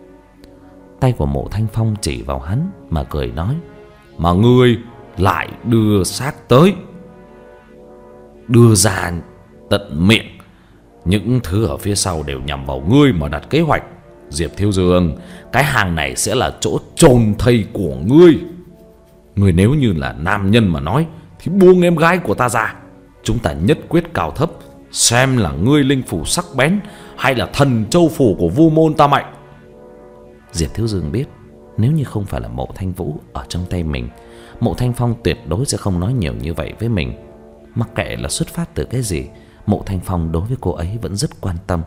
Tay của Mộ Thanh Phong chỉ vào hắn mà cười nói. Mà ngươi lại đưa xác tới, đưa ra tận miệng. Những thứ ở phía sau đều nhằm vào ngươi mà đặt kế hoạch. Diệp Thiếu Dương, cái hàng này sẽ là chỗ chôn thây của ngươi. Ngươi nếu như là nam nhân mà nói thì buông em gái của ta ra, chúng ta nhất quyết cao thấp, xem là ngươi linh phủ sắc bén hay là thần châu phủ của vu môn ta mạnh. Diệp Thiếu Dương biết, nếu như không phải là Mộ Thanh Vũ ở trong tay mình, Mộ Thanh Phong tuyệt đối sẽ không nói nhiều như vậy với mình. Mặc kệ là xuất phát từ cái gì, Mộ Thanh Phong đối với cô ấy vẫn rất quan tâm.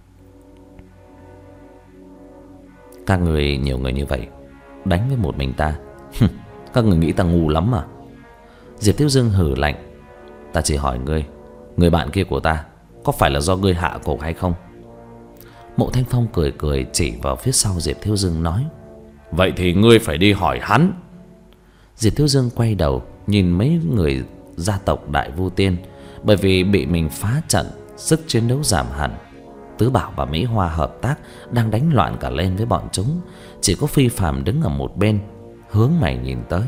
Các người nhiều người như vậy, đánh với một mình ta, các người nghĩ ta ngu lắm à? Diệp Thiếu Dương hừ lạnh. Ta chỉ hỏi ngươi, người bạn kia của ta có phải là do ngươi hạ cổ hay không? Mộ Thanh Phong cười cười chỉ vào phía sau Diệp Thiếu Dương nói. Vậy thì ngươi phải đi hỏi hắn. Diệp Thiếu Dương quay đầu nhìn mấy người gia tộc Đại Vu Tiên. Bởi vì bị mình phá trận, sức chiến đấu giảm hẳn. Tứ Bảo và Mỹ Hoa hợp tác, đang đánh loạn cả lên với bọn chúng. Chỉ có Phi Phàm đứng ở một bên, hướng mày nhìn tới.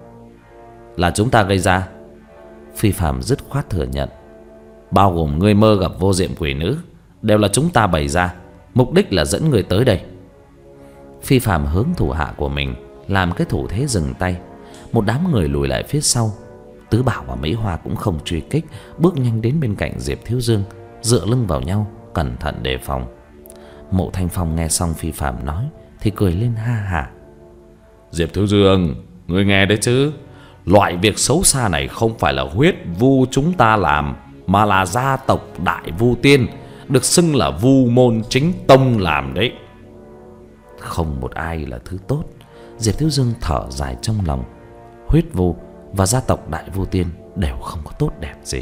Là chúng ta gây ra. Phi Phàm dứt khoát thừa nhận. Bao gồm ngươi mơ gặp vô diệm quỷ nữ, đều là chúng ta bày ra, mục đích là dẫn người tới đây. Phi Phàm hướng thủ hạ của mình làm cái thủ thế dừng tay. Một đám người lùi lại phía sau. Tứ Bảo và Mỹ Hoa cũng không truy kích, bước nhanh đến bên cạnh Diệp Thiếu Dương, dựa lưng vào nhau, cẩn thận đề phòng. Mộ Thanh Phong nghe xong Phi Phàm nói thì cười lên ha hả. Diệp Thiếu Dương, ngươi nghe đấy chứ, loại việc xấu xa này không phải là huyết vu chúng ta làm, mà là gia tộc Đại Vu Tiên, được xưng là vu môn chính tông làm đấy. Không một ai là thứ tốt. Diệp Thiếu Dương thở dài trong lòng. Huyết vu và gia tộc Đại Vu Tiên đều không có tốt đẹp gì.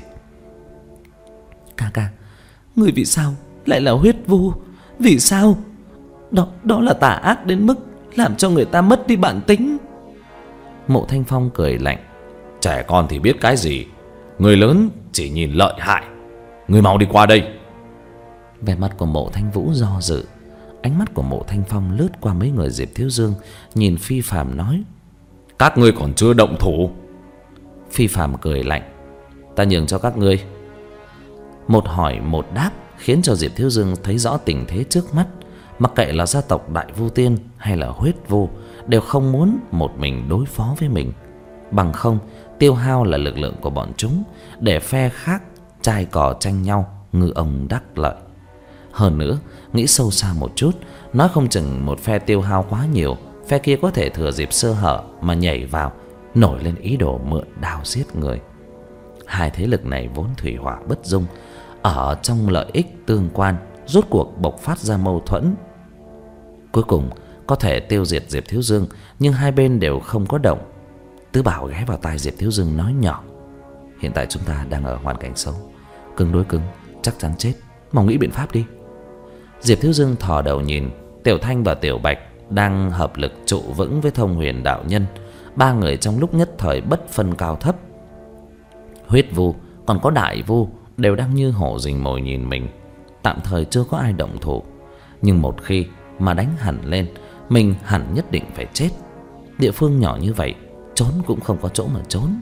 Ca ca, người vì sao lại là huyết vu? Vì sao? Đó, đó là tà ác đến mức làm cho người ta mất đi bản tính. Mộ Thanh Phong cười lạnh. Trẻ con thì biết cái gì, người lớn chỉ nhìn lợi hại. Người mau đi qua đây. Vẻ mặt của Mộ Thanh Vũ do dự. Ánh mắt của Mộ Thanh Phong lướt qua mấy người Diệp Thiếu Dương, nhìn Phi Phàm nói. Các ngươi còn chưa động thủ. Phi Phàm cười lạnh. Ta nhường cho các ngươi. Một hỏi một đáp khiến cho Diệp Thiếu Dương thấy rõ tình thế trước mắt. Mặc kệ là gia tộc Đại Vu Tiên hay là huyết vu, đều không muốn một mình đối phó với mình. Bằng không, tiêu hao là lực lượng của bọn chúng, để phe khác chai cò tranh nhau, ngư ông đắc lợi. Hơn nữa, nghĩ sâu xa một chút, nói không chừng một phe tiêu hao quá nhiều, phe kia có thể thừa dịp sơ hở mà nhảy vào, nổi lên ý đồ mượn đao giết người. Hai thế lực này vốn thủy hỏa bất dung, ở trong lợi ích tương quan rốt cuộc bộc phát ra mâu thuẫn. Cuối cùng có thể tiêu diệt Diệp Thiếu Dương, nhưng hai bên đều không có động. Tứ Bảo ghé vào tai Diệp Thiếu Dương nói nhỏ: hiện tại chúng ta đang ở hoàn cảnh xấu, cứng đối cứng chắc chắn chết, mau nghĩ biện pháp đi. Diệp Thiếu Dương thò đầu nhìn, Tiểu Thanh và Tiểu Bạch đang hợp lực trụ vững với Thông Huyền đạo nhân. Ba người trong lúc nhất thời bất phân cao thấp. Huyết Vu còn có Đại Vu đều đang như hổ rình mồi nhìn mình. Tạm thời chưa có ai động thủ, nhưng một khi mà đánh hẳn lên, mình hẳn nhất định phải chết. Địa phương nhỏ như vậy, trốn cũng không có chỗ mà trốn.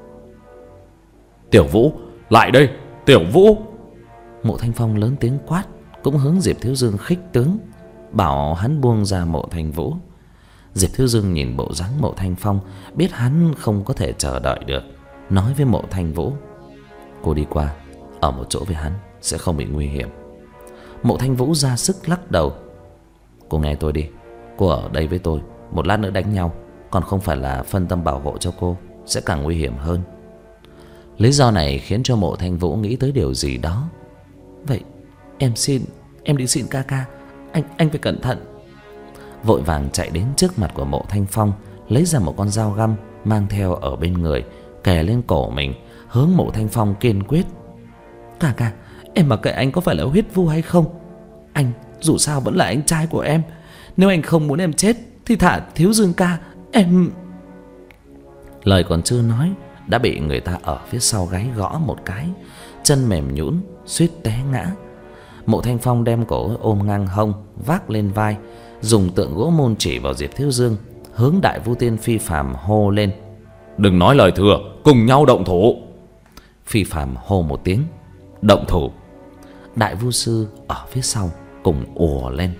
Tiểu Vũ, lại đây, Tiểu Vũ! Mộ Thanh Phong lớn tiếng quát, cũng hướng Diệp Thiếu Dương khích tướng, bảo hắn buông ra Mộ Thanh Vũ. Diệp Thiếu Dương nhìn bộ dáng Mộ Thanh Phong, biết hắn không có thể chờ đợi được, nói với Mộ Thanh Vũ: cô đi qua, ở một chỗ với hắn sẽ không bị nguy hiểm. Mộ Thanh Vũ ra sức lắc đầu: cô nghe tôi đi, cô ở đây với tôi, một lát nữa đánh nhau, còn không phải là phân tâm bảo hộ cho cô, sẽ càng nguy hiểm hơn. Lý do này khiến cho Mộ Thanh Vũ nghĩ tới điều gì đó. Vậy em xin, em đi xin ca ca, anh anh phải cẩn thận. Vội vàng chạy đến trước mặt của Mộ Thanh Phong, lấy ra một con dao găm mang theo ở bên người, kề lên cổ mình, hướng Mộ Thanh Phong kiên quyết: ca ca, em mặc kệ anh có phải là huyết vu hay không, anh dù sao vẫn là anh trai của em. Nếu anh không muốn em chết thì thả Thiếu Dương ca, em... Lời còn chưa nói đã bị người ta ở phía sau gáy gõ một cái, chân mềm nhũn suýt té ngã. Mộ Thanh Phong đem cổ ôm ngang hông, vác lên vai, dùng tượng gỗ môn chỉ vào Diệp Thiếu Dương, hướng Đại Vu Tiên Phi Phàm hô lên: đừng nói lời thừa, cùng nhau động thủ. Phi Phàm hô một tiếng: động thủ. Đại Vu Sư ở phía sau cùng ùa lên.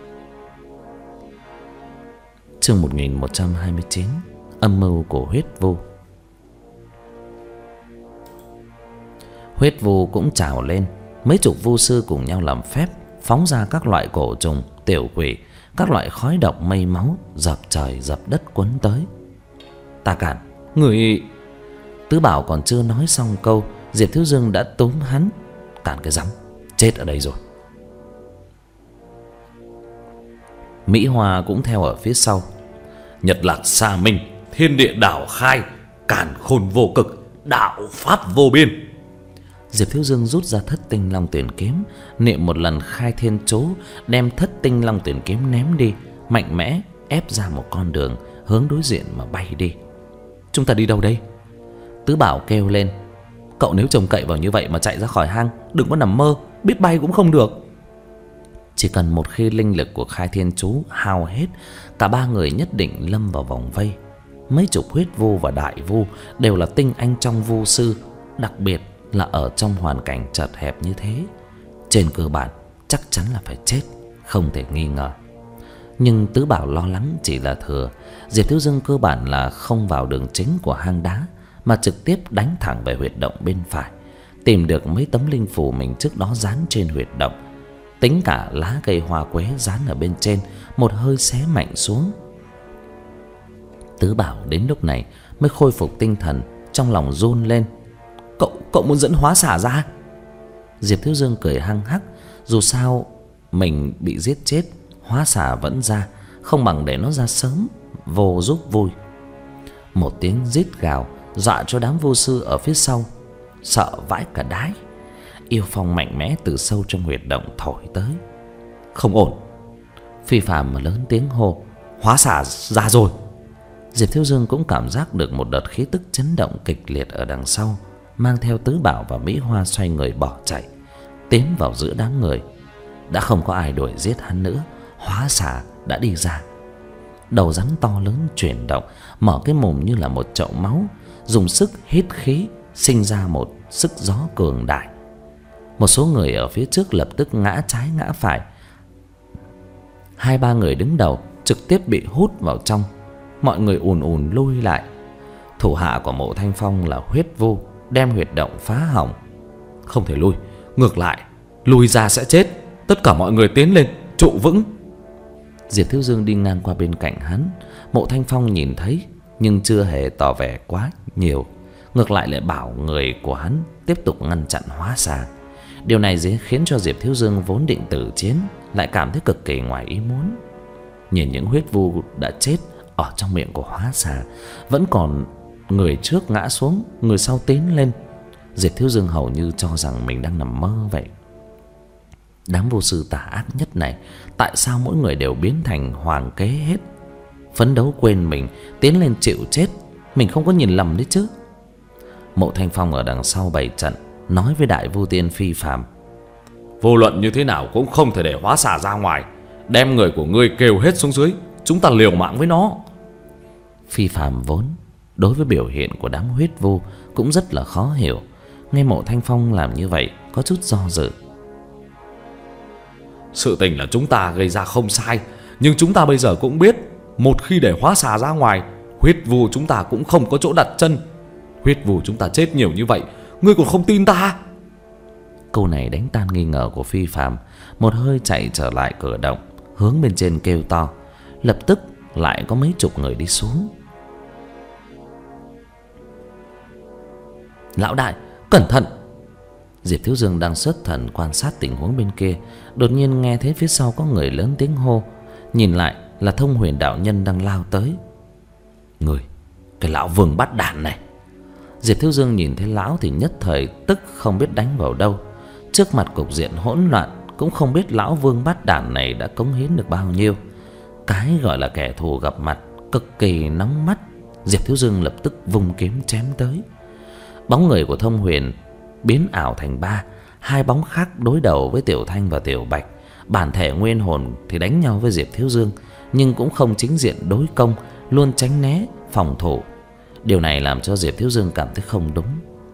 Chương một nghìn một trăm hai mươi chín: âm mưu của Huyết Vu. Huyết Vu cũng trào lên, mấy chục vu sư cùng nhau làm phép, phóng ra các loại cổ trùng, tiểu quỷ, các loại khói độc mây máu, dập trời dập đất quấn tới. Ta cản, người... Tứ Bảo còn chưa nói xong câu, Diệp Thiếu Dương đã túm hắn: cản cái rắm, chết ở đây rồi. Mỹ Hoa cũng theo ở phía sau: Nhật Lạc Xà Minh, thiên địa đảo khai, càn khôn vô cực, đạo pháp vô biên. Diệp Thiếu Dương rút ra Thất Tinh Long Tuyển kiếm, niệm một lần khai thiên chú, đem Thất Tinh Long Tuyển kiếm ném đi, mạnh mẽ ép ra một con đường hướng đối diện mà bay đi. Chúng ta đi đâu đây? Tứ Bảo kêu lên: cậu nếu trông cậy vào như vậy mà chạy ra khỏi hang, đừng có nằm mơ, biết bay cũng không được. Chỉ cần một khi linh lực của khai thiên chú hao hết, cả ba người nhất định lâm vào vòng vây. Mấy chục huyết vu và đại vu đều là tinh anh trong vu sư, đặc biệt là ở trong hoàn cảnh chật hẹp như thế, trên cơ bản chắc chắn là phải chết, không thể nghi ngờ. Nhưng Tứ Bảo lo lắng chỉ là thừa. Diệp Thiếu Dương cơ bản là không vào đường chính của hang đá, mà trực tiếp đánh thẳng về huyệt động bên phải, tìm được mấy tấm linh phù mình trước đó dán trên huyệt động, tính cả lá cây hoa quế dán ở bên trên, một hơi xé mạnh xuống. Tứ Bảo đến lúc này mới khôi phục tinh thần, trong lòng run lên: Cậu, cậu muốn dẫn hóa xả ra? Diệp Thiếu Dương cười hăng hắc, dù sao mình bị giết chết, hóa xả vẫn ra, không bằng để nó ra sớm, vô giúp vui. Một tiếng rít gào dọa cho đám vô sư ở phía sau sợ vãi cả đái. Yêu phong mạnh mẽ từ sâu trong huyệt động thổi tới. Không ổn. Phi Phàm mà lớn tiếng hô: hóa xả ra rồi. Diệp Thiếu Dương cũng cảm giác được một đợt khí tức chấn động kịch liệt ở đằng sau, mang theo Tứ Bảo và Mỹ Hoa xoay người bỏ chạy, tiến vào giữa đám người. Đã không có ai đuổi giết hắn nữa, hóa xả đã đi ra. Đầu rắn to lớn chuyển động, mở cái mồm như là một chậu máu, dùng sức hít khí, sinh ra một sức gió cường đại. Một số người ở phía trước lập tức ngã trái ngã phải. Hai ba người đứng đầu trực tiếp bị hút vào trong. Mọi người ùn ùn lui lại. Thủ hạ của Mộ Thanh Phong là huyết vu, đem huyệt động phá hỏng. Không thể lui, ngược lại, lùi ra sẽ chết. Tất cả mọi người tiến lên, trụ vững. Diệp Thiếu Dương đi ngang qua bên cạnh hắn. Mộ Thanh Phong nhìn thấy, nhưng chưa hề tỏ vẻ quá nhiều, ngược lại lại bảo người của hắn tiếp tục ngăn chặn hóa xà. Điều này dễ khiến cho Diệp Thiếu Dương vốn định tử chiến lại cảm thấy cực kỳ ngoài ý muốn. Nhìn những huyết vu đã chết ở trong miệng của hóa xà, vẫn còn người trước ngã xuống, người sau tiến lên, Diệp Thiếu Dương hầu như cho rằng mình đang nằm mơ vậy. Đám vô sư tà ác nhất này, tại sao mỗi người đều biến thành hoàng kế hết? Phấn đấu quên mình, tiến lên chịu chết, mình không có nhìn lầm đấy chứ. Mộ Thanh Phong ở đằng sau bày trận, nói với đại vu tiên Phi Phàm: vô luận như thế nào cũng không thể để hóa xà ra ngoài. Đem người của ngươi kêu hết xuống dưới, chúng ta liều mạng với nó. Phi Phàm vốn đối với biểu hiện của đám huyết vu cũng rất là khó hiểu, nghe Mộ Thanh Phong làm như vậy có chút do dự. Sự tình là chúng ta gây ra không sai, nhưng chúng ta bây giờ cũng biết, một khi để hóa xà ra ngoài, huyết vu chúng ta cũng không có chỗ đặt chân. Huyết vu chúng ta chết nhiều như vậy, ngươi còn không tin ta? Câu này đánh tan nghi ngờ của Phi Phàm, một hơi chạy trở lại cửa động, hướng bên trên kêu to. Lập tức lại có mấy chục người đi xuống. Lão đại, cẩn thận! Diệp Thiếu Dương đang xuất thần quan sát tình huống bên kia, đột nhiên nghe thấy phía sau có người lớn tiếng hô. Nhìn lại là Thông Huyền đạo nhân đang lao tới. Người, cái lão vương bắt đàn này! Diệp Thiếu Dương nhìn thấy lão thì nhất thời tức không biết đánh vào đâu. Trước mặt cục diện hỗn loạn, cũng không biết lão vương bát đàn này đã cống hiến được bao nhiêu. Cái gọi là kẻ thù gặp mặt cực kỳ nóng mắt, Diệp Thiếu Dương lập tức vung kiếm chém tới. Bóng người của Thông Huyền biến ảo thành ba, hai bóng khác đối đầu với Tiểu Thanh và Tiểu Bạch. Bản thể nguyên hồn thì đánh nhau với Diệp Thiếu Dương, nhưng cũng không chính diện đối công, luôn tránh né phòng thủ. Điều này làm cho Diệp Thiếu Dương cảm thấy không đúng.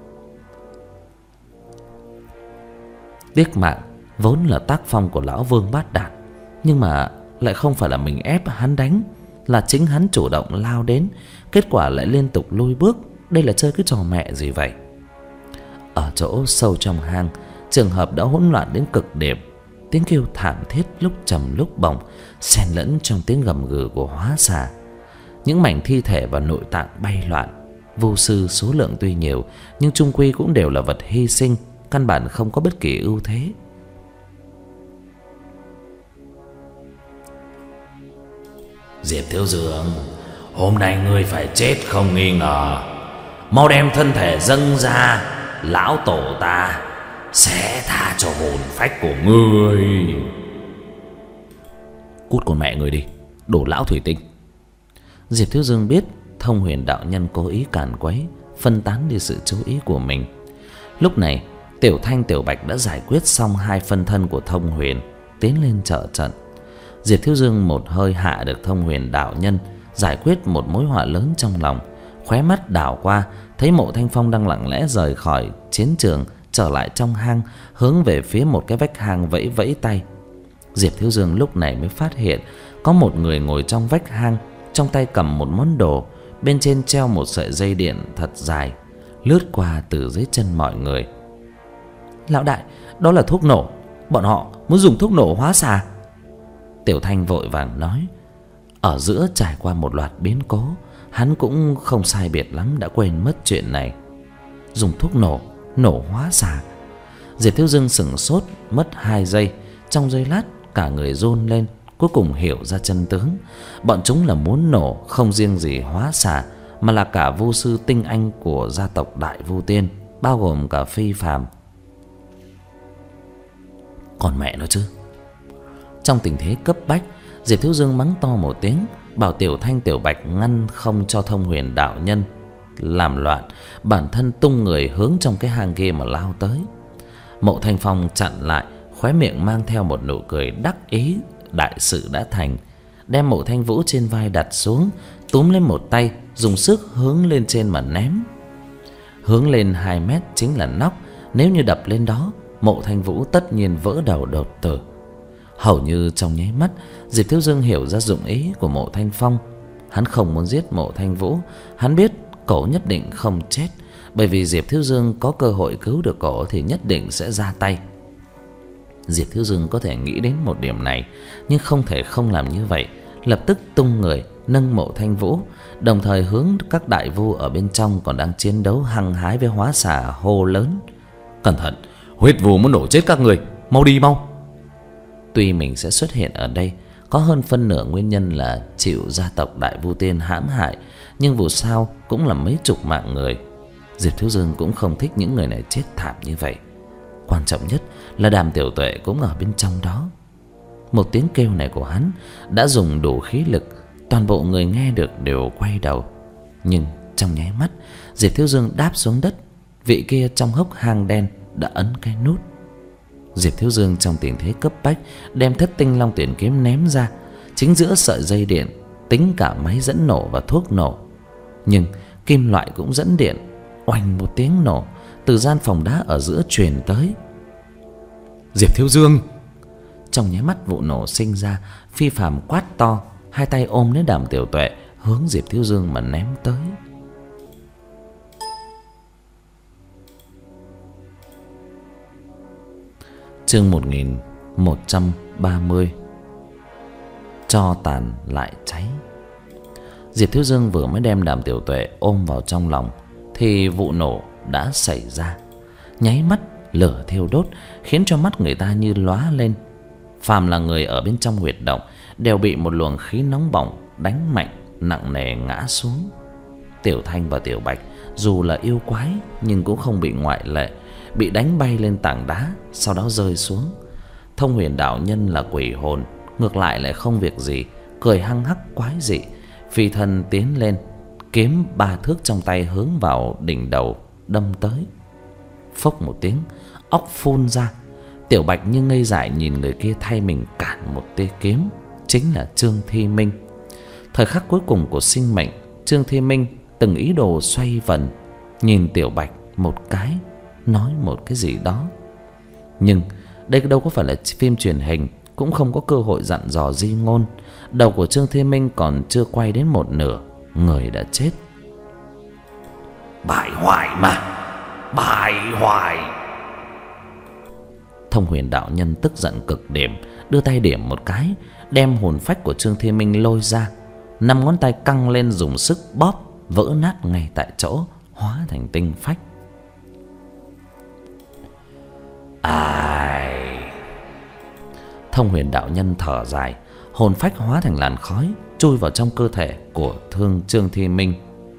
Tiếc mạng vốn là tác phong của lão vương bát đàn, nhưng mà lại không phải là mình ép hắn đánh, là chính hắn chủ động lao đến, kết quả lại liên tục lùi bước. Đây là chơi cái trò mẹ gì vậy? Ở chỗ sâu trong hang, trường hợp đã hỗn loạn đến cực điểm. Tiếng kêu thảm thiết lúc trầm lúc bổng, xen lẫn trong tiếng gầm gừ của hóa xà. Những mảnh thi thể và nội tạng bay loạn. Vô sư số lượng tuy nhiều, nhưng chung quy cũng đều là vật hy sinh, căn bản không có bất kỳ ưu thế. Diệp Thiếu Dương, hôm nay ngươi phải chết không nghi ngờ. Mau đem thân thể dâng ra, lão tổ ta sẽ tha cho hồn phách của ngươi. Cút con mẹ ngươi đi, đồ lão thủy tinh! Diệp Thiếu Dương biết Thông Huyền đạo nhân cố ý càn quấy, phân tán đi sự chú ý của mình. Lúc này Tiểu Thanh Tiểu Bạch đã giải quyết xong hai phân thân của Thông Huyền, tiến lên trợ trận. Diệp Thiếu Dương một hơi hạ được Thông Huyền đạo nhân, giải quyết một mối họa lớn trong lòng. Khóe mắt đảo qua, thấy Mộ Thanh Phong đang lặng lẽ rời khỏi chiến trường, trở lại trong hang, hướng về phía một cái vách hang vẫy vẫy tay. Diệp Thiếu Dương lúc này mới phát hiện có một người ngồi trong vách hang, trong tay cầm một món đồ, bên trên treo một sợi dây điện thật dài, lướt qua từ dưới chân mọi người. Lão đại, đó là thuốc nổ, bọn họ muốn dùng thuốc nổ hóa xà. Tiểu Thanh vội vàng nói. Ở giữa trải qua một loạt biến cố, hắn cũng không sai biệt lắm đã quên mất chuyện này. Dùng thuốc nổ, nổ hóa xà. Diệp Thiếu Dương sững sốt mất hai giây, trong giây lát cả người run lên, cuối cùng hiểu ra chân tướng. Bọn chúng là muốn nổ không riêng gì hóa xà, mà là cả vu sư tinh anh của gia tộc Đại Vu Tiên, bao gồm cả Phi Phàm. Còn mẹ nó chứ! Trong tình thế cấp bách, Diệp Thiếu Dương mắng to một tiếng, bảo Tiểu Thanh Tiểu Bạch ngăn không cho Thông Huyền đạo nhân làm loạn, bản thân tung người hướng trong cái hang kia mà lao tới. Mộ Thanh Phong chặn lại, khóe miệng mang theo một nụ cười đắc ý. Đại sự đã thành, đem Mộ Thanh Vũ trên vai đặt xuống, túm lên một tay, dùng sức hướng lên trên mà ném. Hướng lên hai mét chính là nóc, nếu như đập lên đó, Mộ Thanh Vũ tất nhiên vỡ đầu đột tử. Hầu như trong nháy mắt, Diệp Thiếu Dương hiểu ra dụng ý của Mộ Thanh Phong. Hắn không muốn giết Mộ Thanh Vũ, hắn biết cổ nhất định không chết, bởi vì Diệp Thiếu Dương có cơ hội cứu được cổ thì nhất định sẽ ra tay. Diệp Thiếu Dương có thể nghĩ đến một điểm này, nhưng không thể không làm như vậy. Lập tức tung người nâng Mộ Thanh Vũ, đồng thời hướng các đại vu ở bên trong còn đang chiến đấu hăng hái với hóa xà hô lớn: Cẩn thận, huyết vù muốn nổ chết các người, mau đi mau. Tuy mình sẽ xuất hiện ở đây có hơn phân nửa nguyên nhân là chịu gia tộc Đại Vu Tiên hãm hại, nhưng dù sao cũng là mấy chục mạng người. Diệp Thiếu Dương cũng không thích những người này chết thảm như vậy. Quan trọng nhất là Đàm Tiểu Tuệ cũng ở bên trong đó. Một tiếng kêu này của hắn đã dùng đủ khí lực, toàn bộ người nghe được đều quay đầu. Nhưng trong nháy mắt Diệp Thiếu Dương đáp xuống đất, vị kia trong hốc hang đen đã ấn cái nút. Diệp Thiếu Dương trong tình thế cấp bách đem Thất Tinh Long Tuyển kiếm ném ra, chính giữa sợi dây điện, tính cả máy dẫn nổ và thuốc nổ. Nhưng kim loại cũng dẫn điện, oanh một tiếng nổ từ gian phòng đá ở giữa truyền tới. Diệp Thiếu Dương! Trong nháy mắt vụ nổ sinh ra, Phi Phàm quát to, hai tay ôm lấy Đàm Tiểu Tuệ hướng Diệp Thiếu Dương mà ném tới. Chương một nghìn một trăm ba mươi. Cho tàn lại cháy. Diệp Thiếu Dương vừa mới đem Đàm Tiểu Tuệ ôm vào trong lòng thì vụ nổ đã xảy ra. Nháy mắt lửa thiêu đốt khiến cho mắt người ta như lóa lên. Phàm là người ở bên trong huyệt động đều bị một luồng khí nóng bỏng đánh mạnh, nặng nề ngã xuống. Tiểu Thanh và Tiểu Bạch dù là yêu quái nhưng cũng không bị ngoại lệ, bị đánh bay lên tảng đá, sau đó rơi xuống. Thông Huyền đạo nhân là quỷ hồn, ngược lại lại không việc gì, cười hăng hắc quái dị, phi thân tiến lên, kiếm ba thước trong tay hướng vào đỉnh đầu đâm tới. Phốc một tiếng, óc phun ra. Tiểu Bạch như ngây dại nhìn người kia thay mình cản một tia kiếm, chính là Trương Thi Minh. Thời khắc cuối cùng của sinh mệnh, Trương Thi Minh từng ý đồ xoay vần, nhìn Tiểu Bạch một cái, nói một cái gì đó. Nhưng đây đâu có phải là phim truyền hình, cũng không có cơ hội dặn dò di ngôn. Đầu của Trương Thi Minh còn chưa quay đến một nửa, người đã chết. Bại hoại mà, bại hoại! Thông Huyền đạo nhân tức giận cực điểm, đưa tay điểm một cái, đem hồn phách của Trương Thi Minh lôi ra. Năm ngón tay căng lên dùng sức bóp, vỡ nát ngay tại chỗ, hóa thành tinh phách. Ai? Thông Huyền đạo nhân thở dài, hồn phách hóa thành làn khói chui vào trong cơ thể của thương Trương Thi Minh.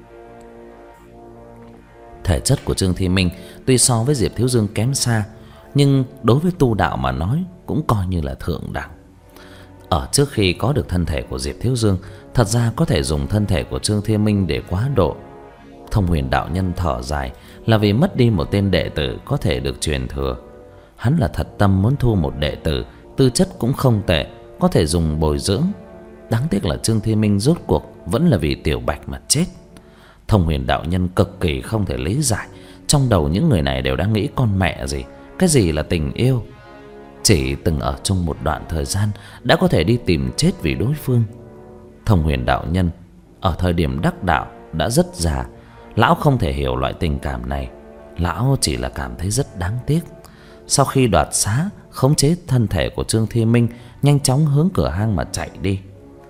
Thể chất của Trương Thi Minh tuy so với Diệp Thiếu Dương kém xa, nhưng đối với tu đạo mà nói cũng coi như là thượng đẳng. Ở trước khi có được thân thể của Diệp Thiếu Dương, thật ra có thể dùng thân thể của Trương Thi Minh để quá độ. Thông Huyền đạo nhân thở dài là vì mất đi một tên đệ tử có thể được truyền thừa. Hắn là thật tâm muốn thu một đệ tử, tư chất cũng không tệ, có thể dùng bồi dưỡng. Đáng tiếc là Trương Thi Minh rốt cuộc vẫn là vì Tiểu Bạch mà chết. Thông Huyền đạo nhân cực kỳ không thể lý giải, trong đầu những người này đều đang nghĩ con mẹ gì, cái gì là tình yêu. Chỉ từng ở chung một đoạn thời gian đã có thể đi tìm chết vì đối phương. Thông Huyền đạo nhân ở thời điểm đắc đạo đã rất già, lão không thể hiểu loại tình cảm này. Lão chỉ là cảm thấy rất đáng tiếc. Sau khi đoạt xá, khống chế thân thể của Trương Thi Minh, nhanh chóng hướng cửa hang mà chạy đi.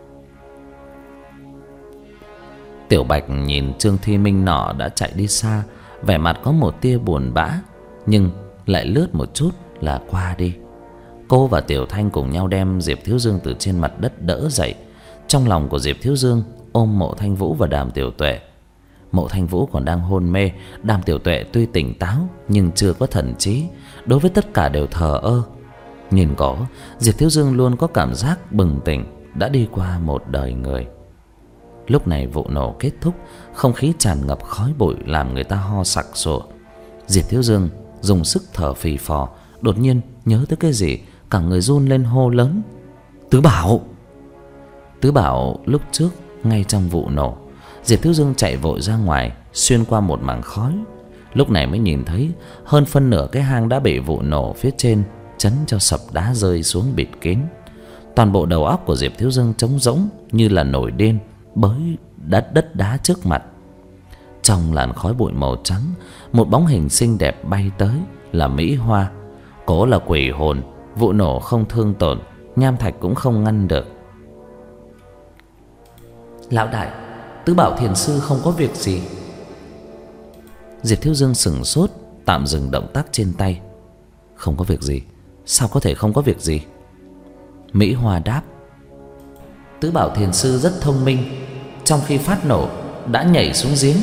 Tiểu Bạch nhìn Trương Thi Minh nọ đã chạy đi xa, vẻ mặt có một tia buồn bã, nhưng lại lướt một chút là qua đi. Cô và Tiểu Thanh cùng nhau đem Diệp Thiếu Dương từ trên mặt đất đỡ dậy. Trong lòng của Diệp Thiếu Dương ôm Mộ Thanh Vũ và Đàm Tiểu Tuệ. Mộ Thanh Vũ còn đang hôn mê, Đàm Tiểu Tuệ tuy tỉnh táo nhưng chưa có thần trí, đối với tất cả đều thờ ơ. Nhìn có, Diệp Thiếu Dương luôn có cảm giác bừng tỉnh, đã đi qua một đời người. Lúc này vụ nổ kết thúc, không khí tràn ngập khói bụi làm người ta ho sặc sụa. Diệp Thiếu Dương dùng sức thở phì phò, đột nhiên nhớ tới cái gì, cả người run lên hô lớn: Tứ Bảo! Tứ Bảo lúc trước ngay trong vụ nổ, Diệp Thiếu Dương chạy vội ra ngoài, xuyên qua một mảng khói. Lúc này mới nhìn thấy hơn phân nửa cái hang đã bị vụ nổ phía trên chấn cho sập đá rơi xuống bịt kín. Toàn bộ đầu óc của Diệp Thiếu Dương trống rỗng như là nổi điên bới đất đất đá trước mặt. Trong làn khói bụi màu trắng, một bóng hình xinh đẹp bay tới, là Mỹ Hoa. Cổ là quỷ hồn, vụ nổ không thương tổn, nham thạch cũng không ngăn được. Lão đại, Tứ Bảo Thiền sư không có việc gì. Diệp Thiếu Dương sững sốt, tạm dừng động tác trên tay. Không có việc gì? Sao có thể không có việc gì? Mỹ Hoa đáp: Tứ Bảo Thiền sư rất thông minh, trong khi phát nổ đã nhảy xuống giếng.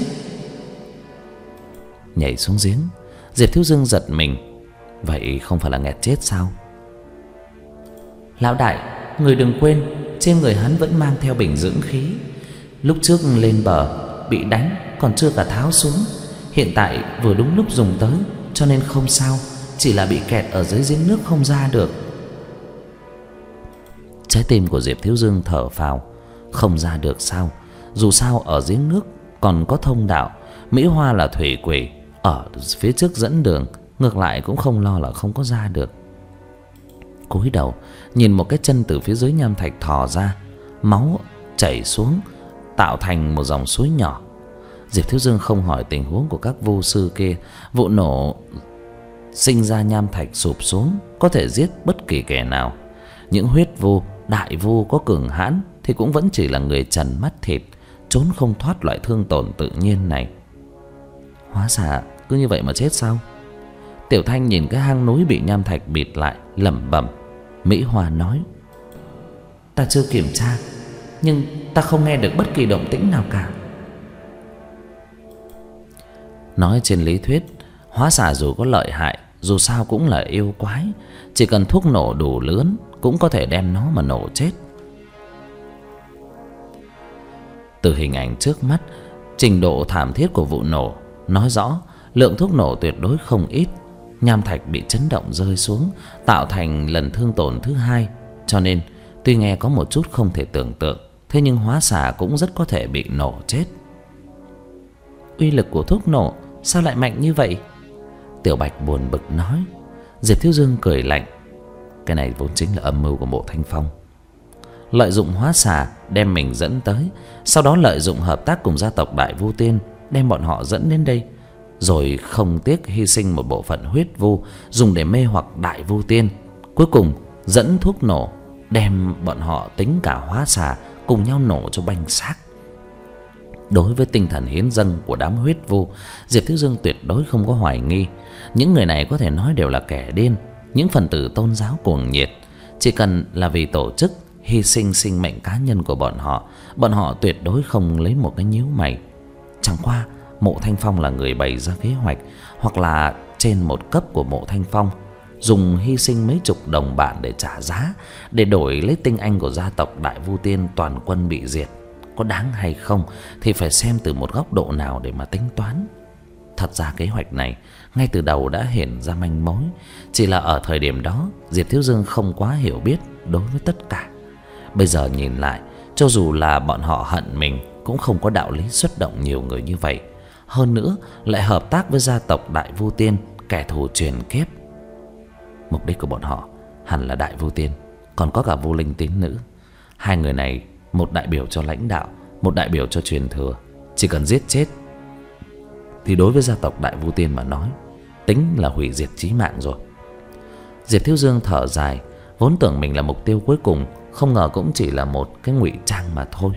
Nhảy xuống giếng? Diệp Thiếu Dương giật mình. Vậy không phải là nghẹt chết sao? Lão đại, người đừng quên, trên người hắn vẫn mang theo bình dưỡng khí. Lúc trước lên bờ bị đánh còn chưa cả tháo xuống, hiện tại vừa đúng lúc dùng tới, cho nên không sao, chỉ là bị kẹt ở dưới giếng nước không ra được. Trái tim của Diệp Thiếu Dương thở phào. Không ra được sao? Dù sao ở giếng nước còn có thông đạo. Mỹ Hoa là thủy quỷ, ở phía trước dẫn đường, ngược lại cũng không lo là không có ra được. Cúi đầu nhìn một cái chân từ phía dưới nham thạch thò ra, máu chảy xuống tạo thành một dòng suối nhỏ. Diệp Thiếu Dương không hỏi tình huống của các vu sư kia. Vụ nổ sinh ra nham thạch sụp xuống có thể giết bất kỳ kẻ nào. Những huyết vu, đại vu có cường hãn thì cũng vẫn chỉ là người trần mắt thịt, trốn không thoát loại thương tổn tự nhiên này. Hóa ra cứ như vậy mà chết sao? Tiểu Thanh nhìn cái hang núi bị nham thạch bịt lại, lẩm bẩm. Mỹ Hoa nói: Ta chưa kiểm tra, nhưng ta không nghe được bất kỳ động tĩnh nào cả. Nói trên lý thuyết, hóa xà dù có lợi hại, dù sao cũng là yêu quái, chỉ cần thuốc nổ đủ lớn cũng có thể đem nó mà nổ chết. Từ hình ảnh trước mắt, trình độ thảm thiết của vụ nổ nói rõ lượng thuốc nổ tuyệt đối không ít. Nham thạch bị chấn động rơi xuống, tạo thành lần thương tổn thứ hai. Cho nên tuy nghe có một chút không thể tưởng tượng, thế nhưng hóa xà cũng rất có thể bị nổ chết. Uy lực của thuốc nổ sao lại mạnh như vậy? Tiểu Bạch buồn bực nói. Diệp Thiếu Dương cười lạnh: Cái này vốn chính là âm mưu của Mộ Thanh Phong, lợi dụng hóa xà đem mình dẫn tới, sau đó lợi dụng hợp tác cùng gia tộc Đại Vu Tiên đem bọn họ dẫn đến đây, rồi không tiếc hy sinh một bộ phận huyết vu dùng để mê hoặc Đại Vu Tiên, cuối cùng dẫn thuốc nổ đem bọn họ tính cả hóa xà cùng nhau nổ cho banh xác. Đối với tinh thần hiến dâng của đám huyết vu, Diệp Thiếu Dương tuyệt đối không có hoài nghi. Những người này có thể nói đều là kẻ điên, những phần tử tôn giáo cuồng nhiệt. Chỉ cần là vì tổ chức, hy sinh sinh mệnh cá nhân của bọn họ, bọn họ tuyệt đối không lấy một cái nhíu mày. Chẳng qua Mộ Thanh Phong là người bày ra kế hoạch, hoặc là trên một cấp của Mộ Thanh Phong, dùng hy sinh mấy chục đồng bạc để trả giá, để đổi lấy tinh anh của gia tộc Đại Vu Tiên toàn quân bị diệt. Có đáng hay không thì phải xem từ một góc độ nào để mà tính toán. Thật ra kế hoạch này ngay từ đầu đã hiện ra manh mối, chỉ là ở thời điểm đó Diệp Thiếu Dương không quá hiểu biết đối với tất cả. Bây giờ nhìn lại, cho dù là bọn họ hận mình cũng không có đạo lý xuất động nhiều người như vậy. Hơn nữa lại hợp tác với gia tộc Đại Vu Tiên, kẻ thù truyền kiếp. Mục đích của bọn họ hẳn là Đại Vu Tiên, còn có cả Vu Linh Tín Nữ. Hai người này, một đại biểu cho lãnh đạo, một đại biểu cho truyền thừa. Chỉ cần giết chết thì đối với gia tộc Đại Vu Tiên mà nói, tính là hủy diệt chí mạng rồi. Diệp Thiếu Dương thở dài, vốn tưởng mình là mục tiêu cuối cùng, không ngờ cũng chỉ là một cái ngụy trang mà thôi.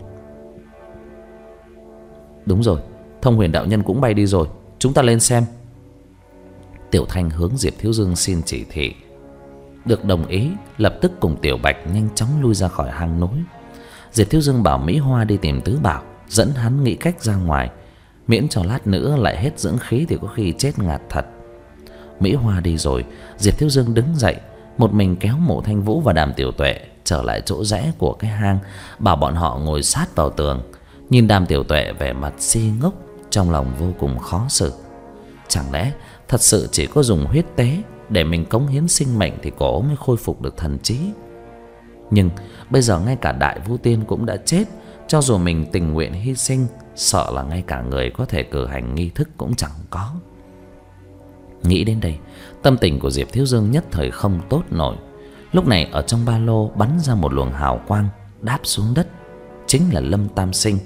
Đúng rồi, Thông Huyền đạo nhân cũng bay đi rồi, chúng ta lên xem. Tiểu Thanh hướng Diệp Thiếu Dương xin chỉ thị. Được đồng ý, lập tức cùng Tiểu Bạch nhanh chóng lui ra khỏi hang núi. Diệp Thiếu Dương bảo Mỹ Hoa đi tìm Tứ Bảo, dẫn hắn nghĩ cách ra ngoài, miễn cho lát nữa lại hết dưỡng khí thì có khi chết ngạt thật. Mỹ Hoa đi rồi, Diệp Thiếu Dương đứng dậy, một mình kéo Mộ Thanh Vũ và Đàm Tiểu Tuệ trở lại chỗ rẽ của cái hang, bảo bọn họ ngồi sát vào tường. Nhìn Đàm Tiểu Tuệ vẻ mặt si ngốc, trong lòng vô cùng khó xử. Chẳng lẽ thật sự chỉ có dùng huyết tế để mình cống hiến sinh mệnh thì cổ mới khôi phục được thần trí? Nhưng bây giờ ngay cả Đại Vu Tiên cũng đã chết, cho dù mình tình nguyện hy sinh, sợ là ngay cả người có thể cử hành nghi thức cũng chẳng có. Nghĩ đến đây, tâm tình của Diệp Thiếu Dương nhất thời không tốt nổi. Lúc này ở trong ba lô bắn ra một luồng hào quang đáp xuống đất, chính là Lâm Tam Sinh.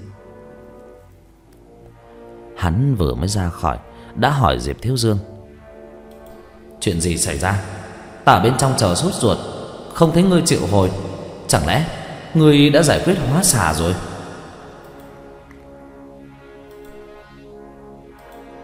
Hắn vừa mới ra khỏi đã hỏi Diệp Thiếu Dương: Chuyện gì xảy ra? Ta ở bên trong chờ sốt ruột, không thấy ngươi triệu hồi. Chẳng lẽ ngươi đã giải quyết hóa xà rồi?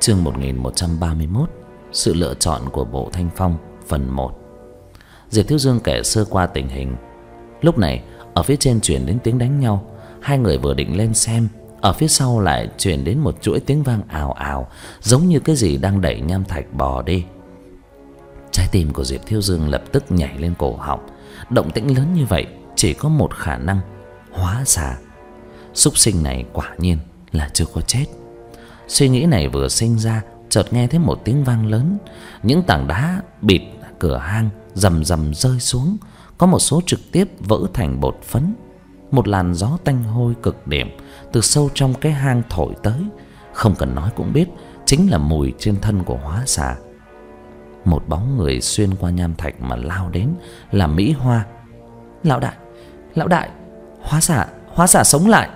Chương một nghìn một trăm ba mươi mốt. Sự lựa chọn của Bộ Thanh Phong, phần một. Diệp Thiếu Dương kể sơ qua tình hình. Lúc này ở phía trên truyền đến tiếng đánh nhau. Hai người vừa định lên xem, ở phía sau lại truyền đến một chuỗi tiếng vang ào ào, giống như cái gì đang đẩy nham thạch bò đi. Trái tim của Diệp Thiếu Dương lập tức nhảy lên cổ họng. Động tĩnh lớn như vậy chỉ có một khả năng: hóa xà. Súc sinh này quả nhiên là chưa có chết. Suy nghĩ này vừa sinh ra, chợt nghe thấy một tiếng vang lớn. Những tảng đá bịt cửa hang rầm rầm rơi xuống, có một số trực tiếp vỡ thành bột phấn. Một làn gió tanh hôi cực điểm từ sâu trong cái hang thổi tới, không cần nói cũng biết chính là mùi trên thân của hóa xà. Một bóng người xuyên qua nham thạch mà lao đến là Mỹ Hoa. Lão đại, lão đại, hóa xà, hóa xà sống lại.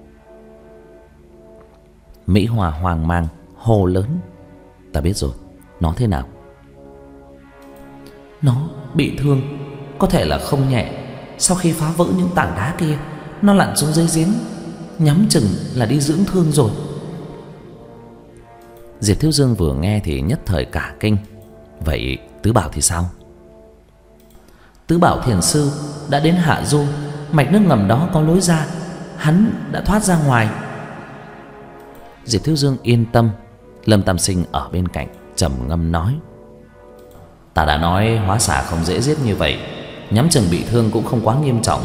Mỹ Hoa hoang mang hô lớn: Ta biết rồi, nó thế nào? Nó bị thương, có thể là không nhẹ. Sau khi phá vỡ những tảng đá kia, nó lặn xuống dưới giếng, nhắm chừng là đi dưỡng thương rồi. Diệp Thiếu Dương vừa nghe thì nhất thời cả kinh. Vậy Tứ Bảo thì sao? Tứ Bảo thiền sư đã đến hạ du, mạch nước ngầm đó có lối ra, hắn đã thoát ra ngoài. Diệp Thiếu Dương yên tâm. Lâm Tam Sinh ở bên cạnh trầm ngâm nói: Ta đã nói hóa xà không dễ giết như vậy, nhắm chừng bị thương cũng không quá nghiêm trọng.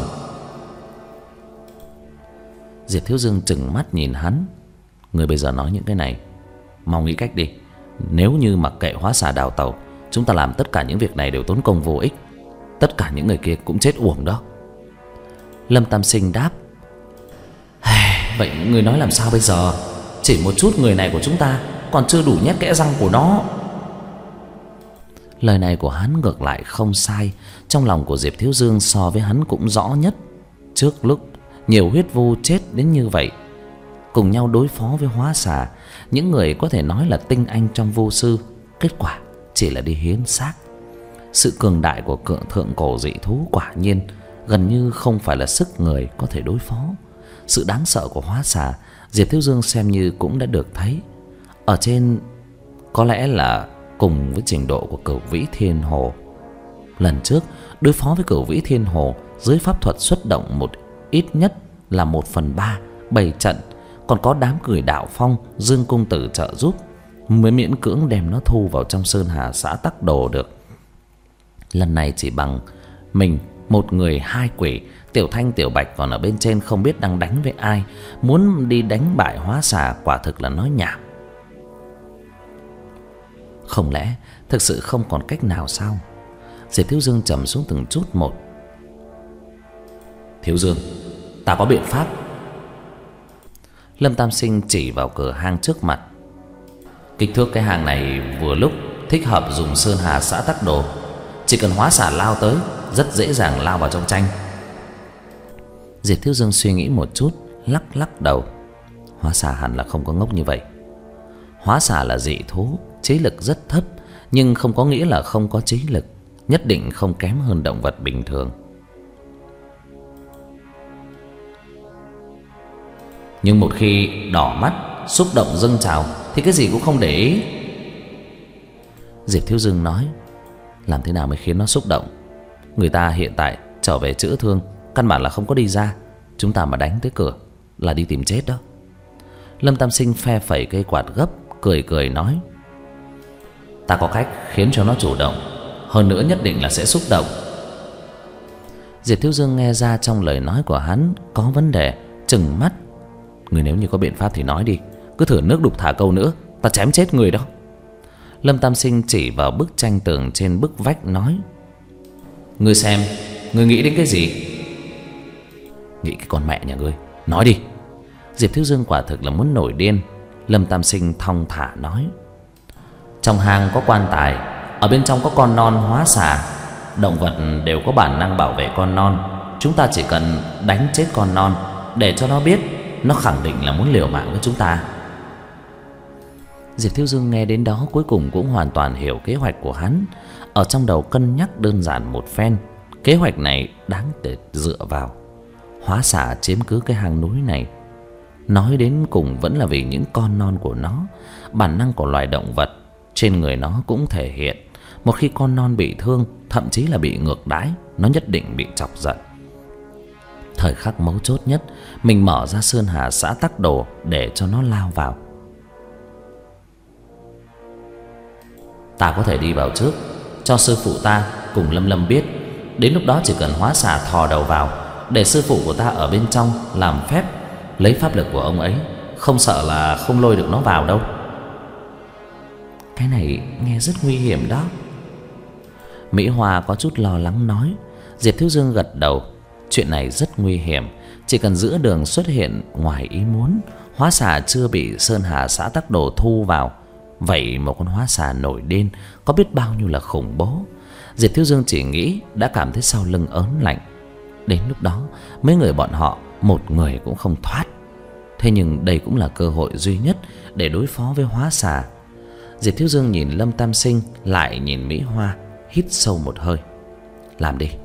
Diệp Thiếu Dương trừng mắt nhìn hắn: Người bây giờ nói những cái này, mau nghĩ cách đi. Nếu như mặc kệ hóa xà đào tẩu, chúng ta làm tất cả những việc này đều tốn công vô ích. Tất cả những người kia cũng chết uổng đó. Lâm Tam Sinh đáp: Vậy người nói làm sao bây giờ? Chỉ một chút người này của chúng ta còn chưa đủ nhét kẽ răng của nó. Lời này của hắn ngược lại không sai. Trong lòng của Diệp Thiếu Dương so với hắn cũng rõ nhất. Trước lúc nhiều huyết vu chết đến như vậy, cùng nhau đối phó với hóa xà, những người có thể nói là tinh anh trong vu sư, kết quả chỉ là đi hiến xác. Sự cường đại của cự thượng cổ dị thú quả nhiên gần như không phải là sức người có thể đối phó. Sự đáng sợ của hóa xà, Diệp Thiếu Dương xem như cũng đã được thấy. Ở trên có lẽ là cùng với trình độ của Cửu Vĩ Thiên Hồ. Lần trước đối phó với Cửu Vĩ Thiên Hồ, dưới pháp thuật xuất động một ít nhất là một phần ba bảy trận, còn có đám người Đạo Phong, Dương Cung Tử trợ giúp, mới miễn cưỡng đem nó thu vào trong Sơn Hà xã Tắc Đồ được. Lần này chỉ bằng mình một người hai quỷ, Tiểu Thanh Tiểu Bạch còn ở bên trên không biết đang đánh với ai, muốn đi đánh bại hóa xà quả thực là nói nhảm. Không lẽ thực sự không còn cách nào sao? Diệp Thiếu Dương trầm xuống từng chút một. Thiếu Dương, ta có biện pháp. Lâm Tam Sinh chỉ vào cửa hang trước mặt. Kích thước cái hang này vừa lúc thích hợp dùng Sơn Hà xã Tắc Đồ. Chỉ cần hóa xà lao tới, rất dễ dàng lao vào trong tranh. Diệp Thiếu Dương suy nghĩ một chút, lắc lắc đầu. Hóa xà hẳn là không có ngốc như vậy. Hóa xà là dị thú, trí lực rất thấp, nhưng không có nghĩa là không có trí lực, nhất định không kém hơn động vật bình thường. Nhưng một khi đỏ mắt, xúc động dâng trào thì cái gì cũng không để ý. Diệp Thiếu Dương nói: Làm thế nào mới khiến nó xúc động? Người ta hiện tại trở về chữa thương, căn bản là không có đi ra. Chúng ta mà đánh tới cửa là đi tìm chết đó. Lâm Tam Sinh phe phẩy cây quạt gấp, cười cười nói: Ta có cách khiến cho nó chủ động, hơn nữa nhất định là sẽ xúc động. Diệp Thiếu Dương nghe ra trong lời nói của hắn có vấn đề, trừng mắt: Người nếu như có biện pháp thì nói đi, cứ thử nước đục thả câu nữa, ta chém chết người đó. Lâm Tam Sinh chỉ vào bức tranh tường trên bức vách nói: Ngươi xem, ngươi nghĩ đến cái gì? Nghĩ cái con mẹ nhà ngươi, nói đi. Diệp Thiếu Dương quả thực là muốn nổi điên. Lâm Tam Sinh thong thả nói: Trong hang có quan tài, ở bên trong có con non hóa xà. Động vật đều có bản năng bảo vệ con non. Chúng ta chỉ cần đánh chết con non, để cho nó biết nó khẳng định là muốn liều mạng với chúng ta. Diệp Thiếu Dương nghe đến đó cuối cùng cũng hoàn toàn hiểu kế hoạch của hắn. Ở trong đầu cân nhắc đơn giản một phen, kế hoạch này đáng để dựa vào. Hóa xà chiếm cứ cái hang núi này, Nói đến cùng vẫn là vì những con non của nó. Bản năng của loài động vật trên người nó cũng thể hiện. Một khi con non bị thương, thậm chí là bị ngược đãi, nó nhất định bị chọc giận. Thời khắc mấu chốt nhất, mình mở ra sơn hà xã tắc đồ để cho nó lao vào. Ta có thể đi vào trước, cho sư phụ ta cùng Lâm Lâm biết. Đến lúc đó chỉ cần hóa xà thò đầu vào, để sư phụ của ta ở bên trong làm phép, lấy pháp lực của ông ấy, không sợ là không lôi được nó vào đâu. Cái này nghe rất nguy hiểm đó. Mỹ Hoa có chút lo lắng nói. Diệp Thiếu Dương gật đầu. Chuyện này rất nguy hiểm. Chỉ cần giữa đường xuất hiện ngoài ý muốn, hóa xà chưa bị sơn hà xã tắc đồ thu vào, vậy một con hóa xà nổi điên có biết bao nhiêu là khủng bố. Diệp Thiếu Dương chỉ nghĩ đã cảm thấy sau lưng ớn lạnh. Đến lúc đó mấy người bọn họ một người cũng không thoát. Thế nhưng đây cũng là cơ hội duy nhất để đối phó với hóa xà. Diệp Thiếu Dương nhìn Lâm Tam Sinh, lại nhìn Mỹ Hoa, hít sâu một hơi. Làm đi.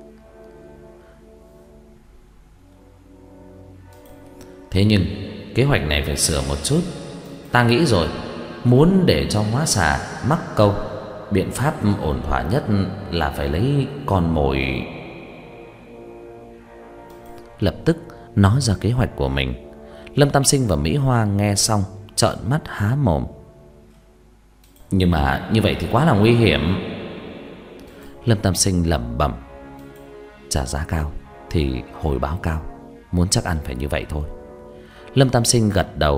Thế nhưng kế hoạch này phải sửa một chút. Ta nghĩ rồi, muốn để cho hóa xà mắc câu, biện pháp ổn thỏa nhất là phải lấy con mồi. Lập tức nói ra kế hoạch của mình. Lâm Tam Sinh và Mỹ Hoa nghe xong trợn mắt há mồm. Nhưng mà như vậy thì quá là nguy hiểm. Lâm Tam Sinh lẩm bẩm. Trả giá cao thì hồi báo cao, muốn chắc ăn phải như vậy thôi. Lâm Tam Sinh gật đầu.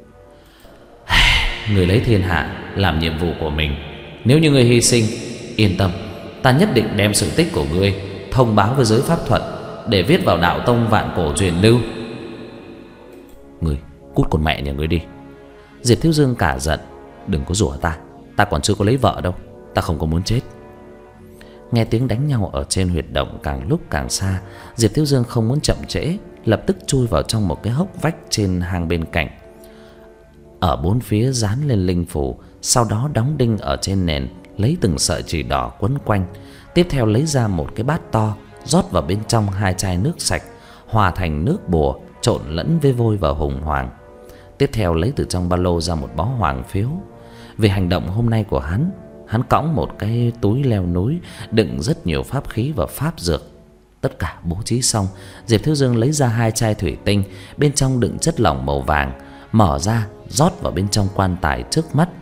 Người lấy thiên hạ làm nhiệm vụ của mình. Nếu như người hy sinh, yên tâm, ta nhất định đem sự tích của ngươi thông báo với giới pháp thuật, để viết vào đạo tông vạn cổ truyền lưu. Ngươi cút con mẹ nhà ngươi đi. Diệp Thiếu Dương cả giận. Đừng có rủa ta, ta còn chưa có lấy vợ đâu. Ta không có muốn chết. Nghe tiếng đánh nhau ở trên huyệt động càng lúc càng xa, Diệp Thiếu Dương không muốn chậm trễ, lập tức chui vào trong một cái hốc vách trên hang bên cạnh. Ở bốn phía dán lên linh phù, sau đó đóng đinh ở trên nền, lấy từng sợi chỉ đỏ quấn quanh. Tiếp theo lấy ra một cái bát to, rót vào bên trong hai chai nước sạch, hòa thành nước bùa, trộn lẫn với vôi và hùng hoàng. Tiếp theo lấy từ trong ba lô ra một bó hoàng phiếu. Vì hành động hôm nay của hắn, hắn cõng một cái túi leo núi đựng rất nhiều pháp khí và pháp dược. Tất cả bố trí xong, Diệp Thiếu Dương lấy ra hai chai thủy tinh, bên trong đựng chất lỏng màu vàng, mở ra rót vào bên trong quan tài trước mắt.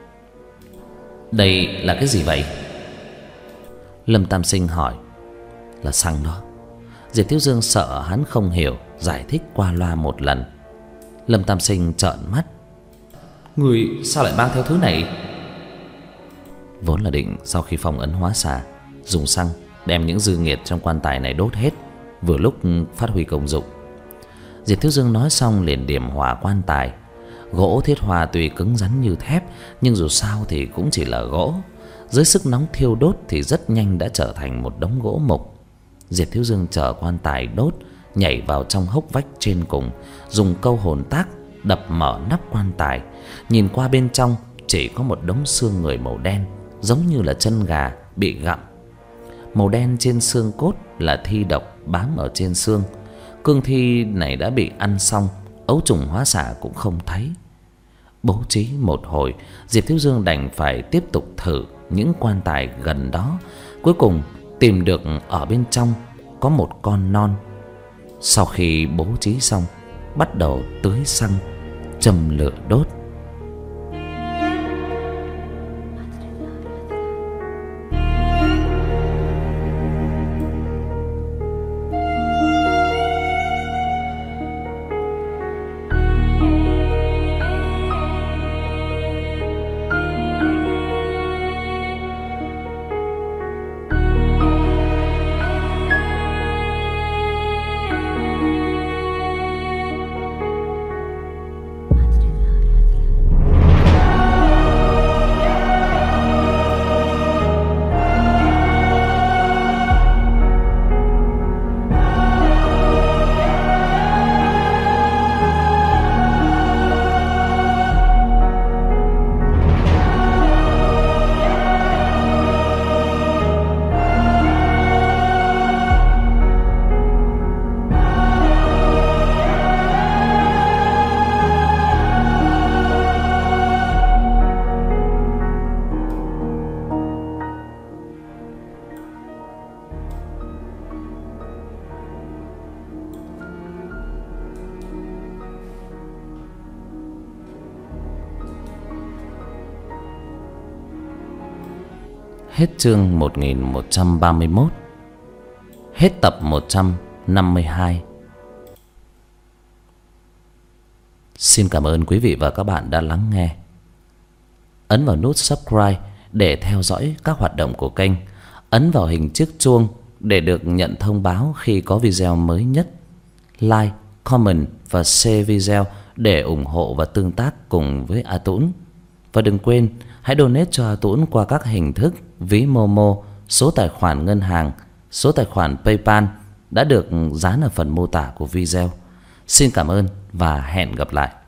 Đây là cái gì vậy? Lâm Tam Sinh hỏi. Là xăng đó. Diệp Thiếu Dương sợ hắn không hiểu, giải thích qua loa một lần. Lâm Tam Sinh trợn mắt. Người sao lại mang theo thứ này? Vốn là định sau khi phong ấn hóa xà, dùng xăng đem những dư nghiệt trong quan tài này đốt hết, vừa lúc phát huy công dụng. Diệp Thiếu Dương nói xong liền điểm hỏa quan tài. Gỗ thiết hòa tuy cứng rắn như thép, nhưng dù sao thì cũng chỉ là gỗ. Dưới sức nóng thiêu đốt thì rất nhanh đã trở thành một đống gỗ mục. Diệp Thiếu Dương chở quan tài đốt, nhảy vào trong hốc vách trên cùng, dùng câu hồn tác đập mở nắp quan tài. Nhìn qua bên trong chỉ có một đống xương người màu đen, giống như là chân gà bị gặm. Màu đen trên xương cốt là thi độc bám ở trên xương. Cương thi này đã bị ăn xong, ấu trùng hóa xà cũng không thấy. Bố trí một hồi, Diệp Thiếu Dương đành phải tiếp tục thử những quan tài gần đó. Cuối cùng tìm được ở bên trong có một con non. Sau khi bố trí xong, bắt đầu tưới xăng, châm lửa đốt. Hết chương một nghìn một trăm ba mươi mốt. Hết tập một trăm năm mươi hai. Xin cảm ơn quý vị và các bạn đã lắng nghe. Ấn vào nút subscribe để theo dõi các hoạt động của kênh. Ấn vào hình chiếc chuông để được nhận thông báo khi có video mới nhất. Like, comment và share video để ủng hộ và tương tác cùng với A Tũng. Và đừng quên hãy donate cho A Tũng qua các hình thức ví Momo, số tài khoản ngân hàng, số tài khoản PayPal đã được dán ở phần mô tả của video. Xin cảm ơn và hẹn gặp lại.